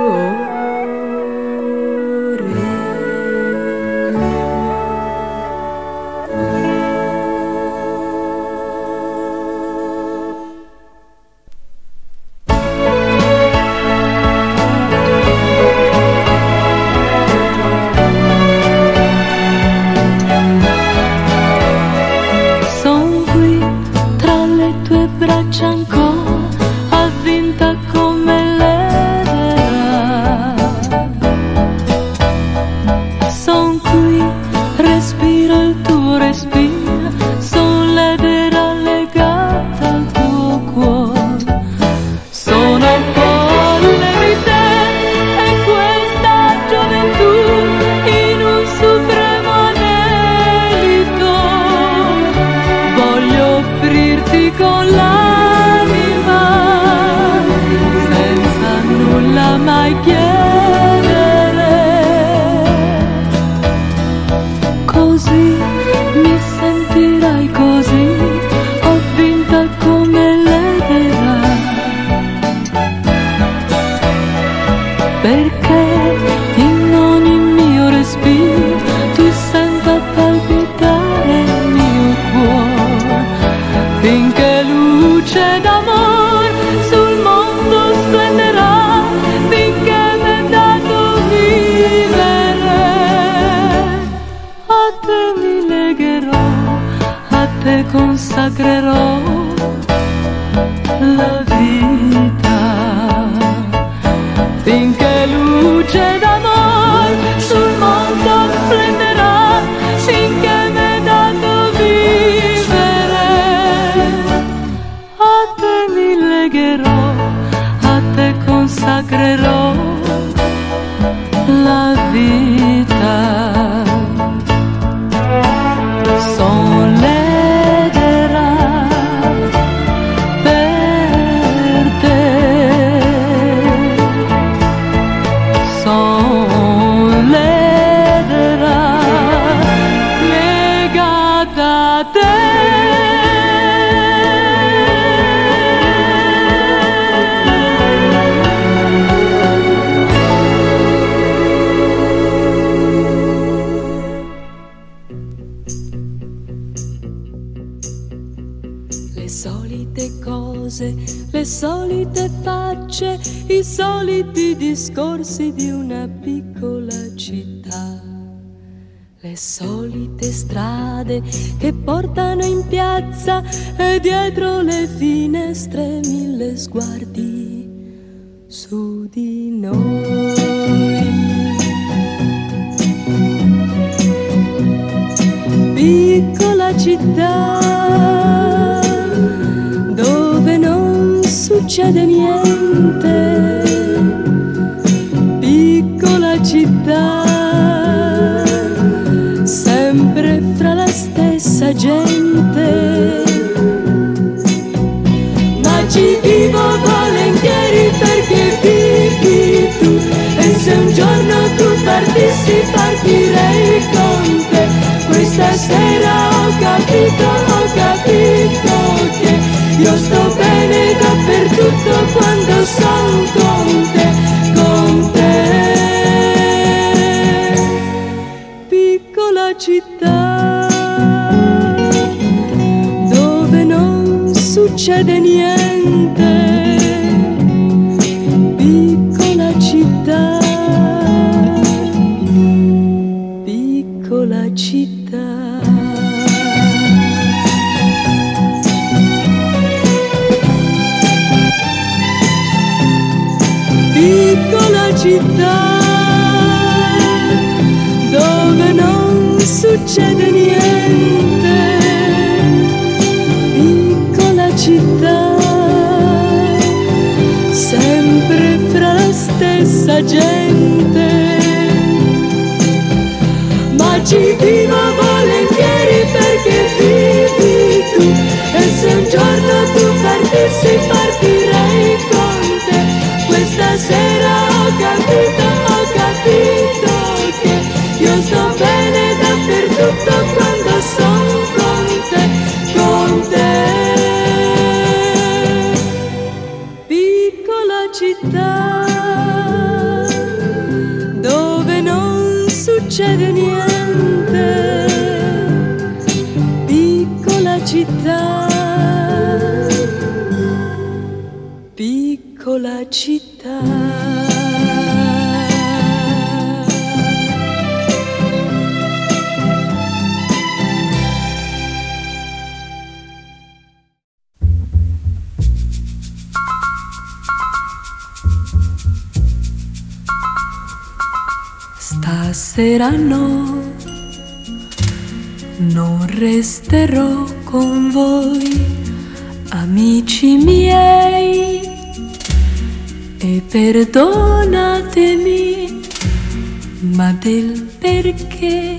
Consacrerò la vita finché luce d'amor sul mondo splenderà, finché m'è dato vivere. A te mi legherò, a te consacrerò solite cose, le solite facce, i soliti discorsi di una piccola città. Le solite strade che portano in piazza e dietro le finestre mille sguardi su di noi. Piccola città dove non succede niente, piccola città sempre fra la stessa gente, ma ci vivo volentieri perché vivi tu, e se un giorno tu partissi partirei con te. Questa sera ho capito, ho capito che io sto bene dappertutto quando sono con te, con te. Piccola città dove non succede niente, piccola città, piccola città. Piccola città dove non succede niente, piccola città sempre fra la stessa gente, ma ci vivo volentieri perché vivi tu, e se un giorno tu partissi partirei con te. Questa sera ho capito, ho capito che io sto bene dappertutto quando sono con te, con te. Piccola città dove non succede niente, piccola città, piccola città. Stasera no, non resterò con voi, amici miei, e perdonatemi, ma del perché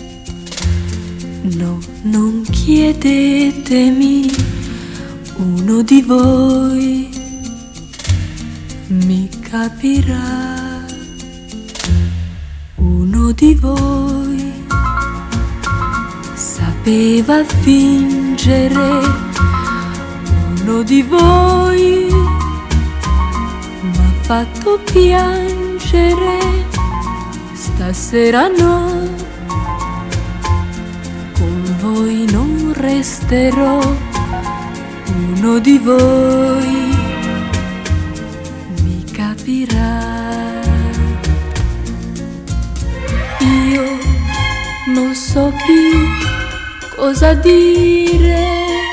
no, non chiedetemi. Uno di voi mi capirà, uno di voi sapeva fingere, uno di voi m'ha fatto piangere. Stasera no, con voi non resterò, uno di voi mi capirà. Io non so più cosa dire,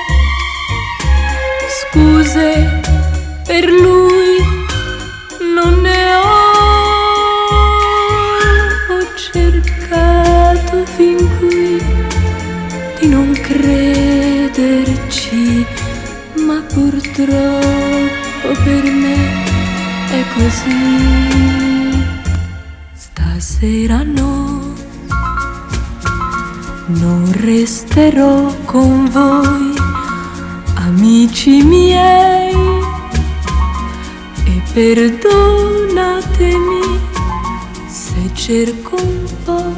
scuse per lui non ne ho. Ho cercato fin qui di non crederci, ma purtroppo per me è così. Stasera no, non resterò con voi, amici miei, e perdonatemi se cerco un po'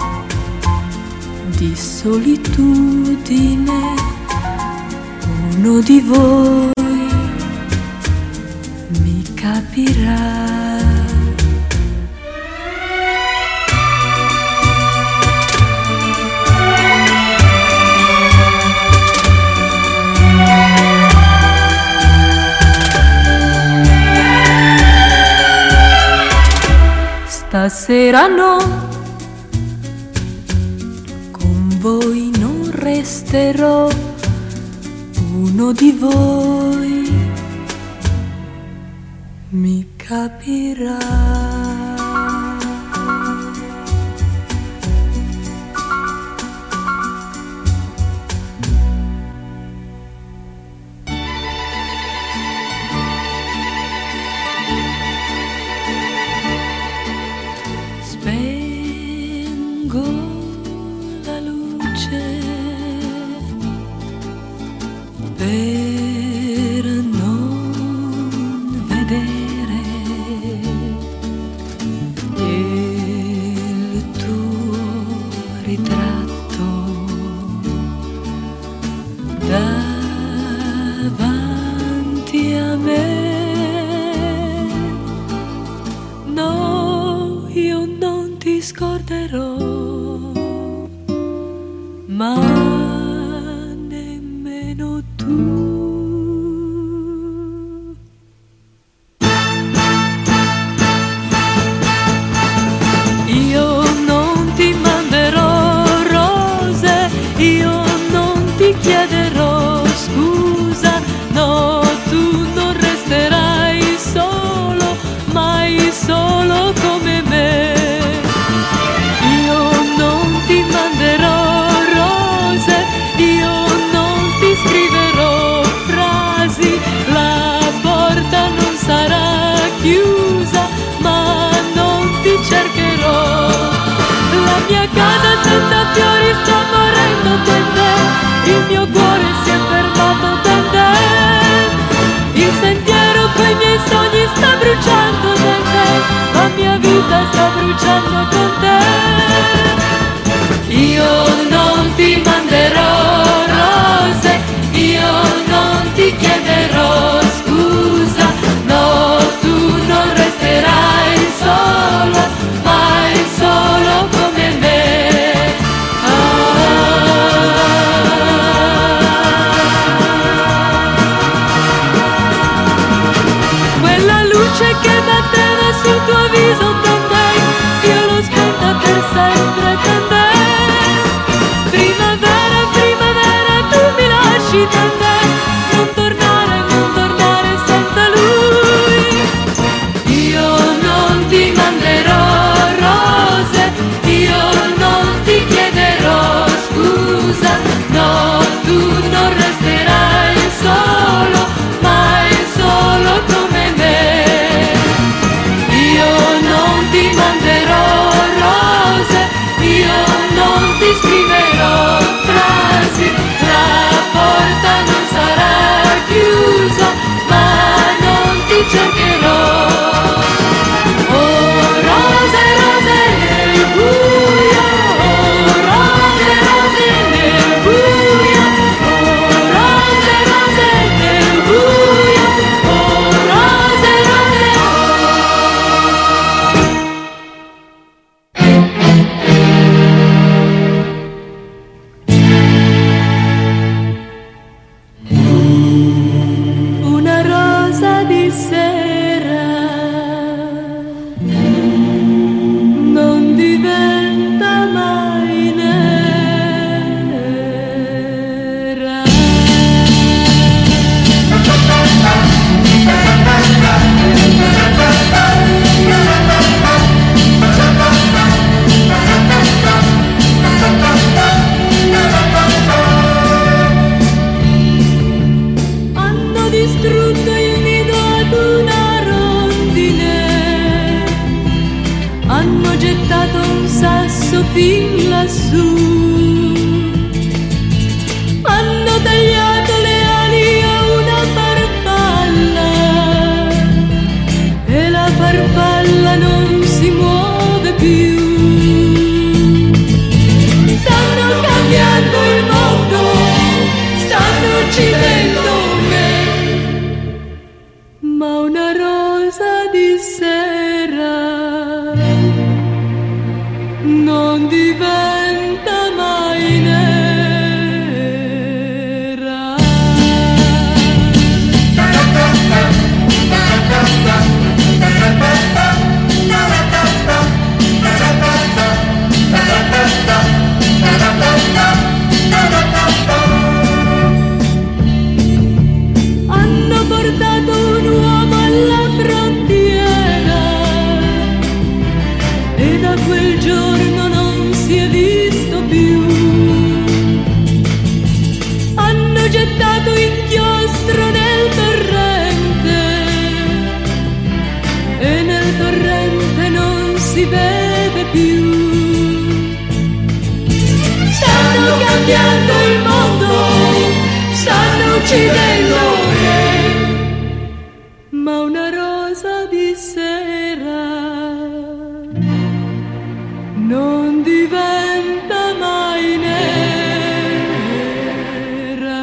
di solitudine. Uno di voi mi capirà. stasera no, con voi non resterò, uno di voi mi capirà. Per non vedere il tuo ritratto davanti a me. No, io non ti scorderò, ma chiederò scusa, no, tu non resterai solo, mai solo come me. Io non ti manderò rose, io non ti scriverò frasi, la porta non sarà chiusa, ma non ti cercherò. La mia casa senza fiori sta morendo per te, il mio cuore si è fermato per te, il sentiero coi miei sogni sta bruciando per te, la mia vita sta bruciando con te. Io non ti manderò rose, io non ti chiederò scusa, no, tu non resterai solo, mai solo come me. Che batteva sul tuo viso tant'è, io l'ho spenta per sempre tant'è. Primavera, primavera, tu mi lasci tant'è, non tornare, non tornare senza lui. Io non ti manderò rose, io non ti chiederò scusa, no, tu non resterai solo, mai solo come me. Ti manderò rose, io non ti scriverò frasi, la porta non sarà chiusa, ma non ti cercherò. Oh rose, rose nel buio, oh rose, rose nel buio, oh rose, rose nel buio, oh rose, rose, oh. Una rosa di sera non diventa mai nera. Hanno distrutto il nido ad una rondine, hanno gettato un sasso fin lassù, hanno tagliato le ali a una farfalla e la farfalla non si muove più. Stanno cambiando il mondo, stanno uccidendo me, ma una rosa di sera non diventa mai cambiando il mondo, stanno uccidendo me. Ma una rosa di sera non diventa mai nera.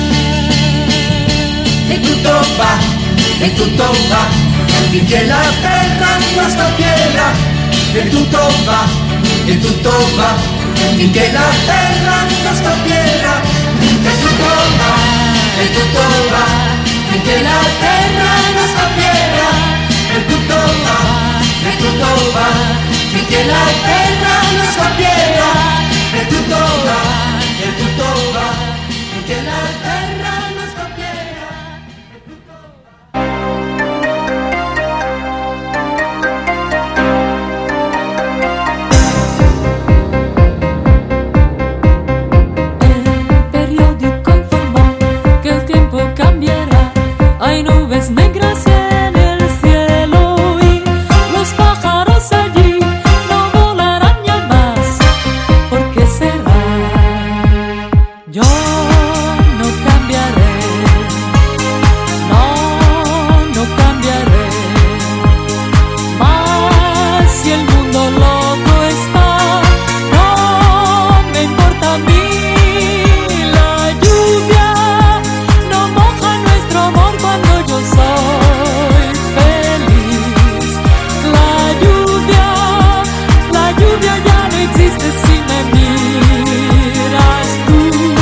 E tutto va, e tutto va, finché la terra non scoppierà. E tutto va, e tutto va, finché la terra non scoppierà. E tutto va, e tutto va, finché la terra non scoppierà. E tutto va, e tutto va, finché la terra non scoppierà. E tutto va, e tutto va, finché la terra non scoppierà. Hay nubes negras en el cielo y los pájaros allí no volarán ya más. ¿Por qué será? Yo no cambiaré, no, no cambiaré. Más si el mundo loco está, no me importa a mí. La lluvia no moja nuestro amor cuando yo soy feliz. La lluvia, la lluvia ya no existe si me miras tú.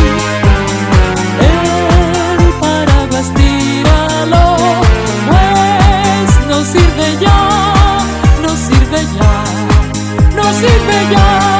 El paraguas tíralo, pues no sirve ya, no sirve ya, no sirve ya.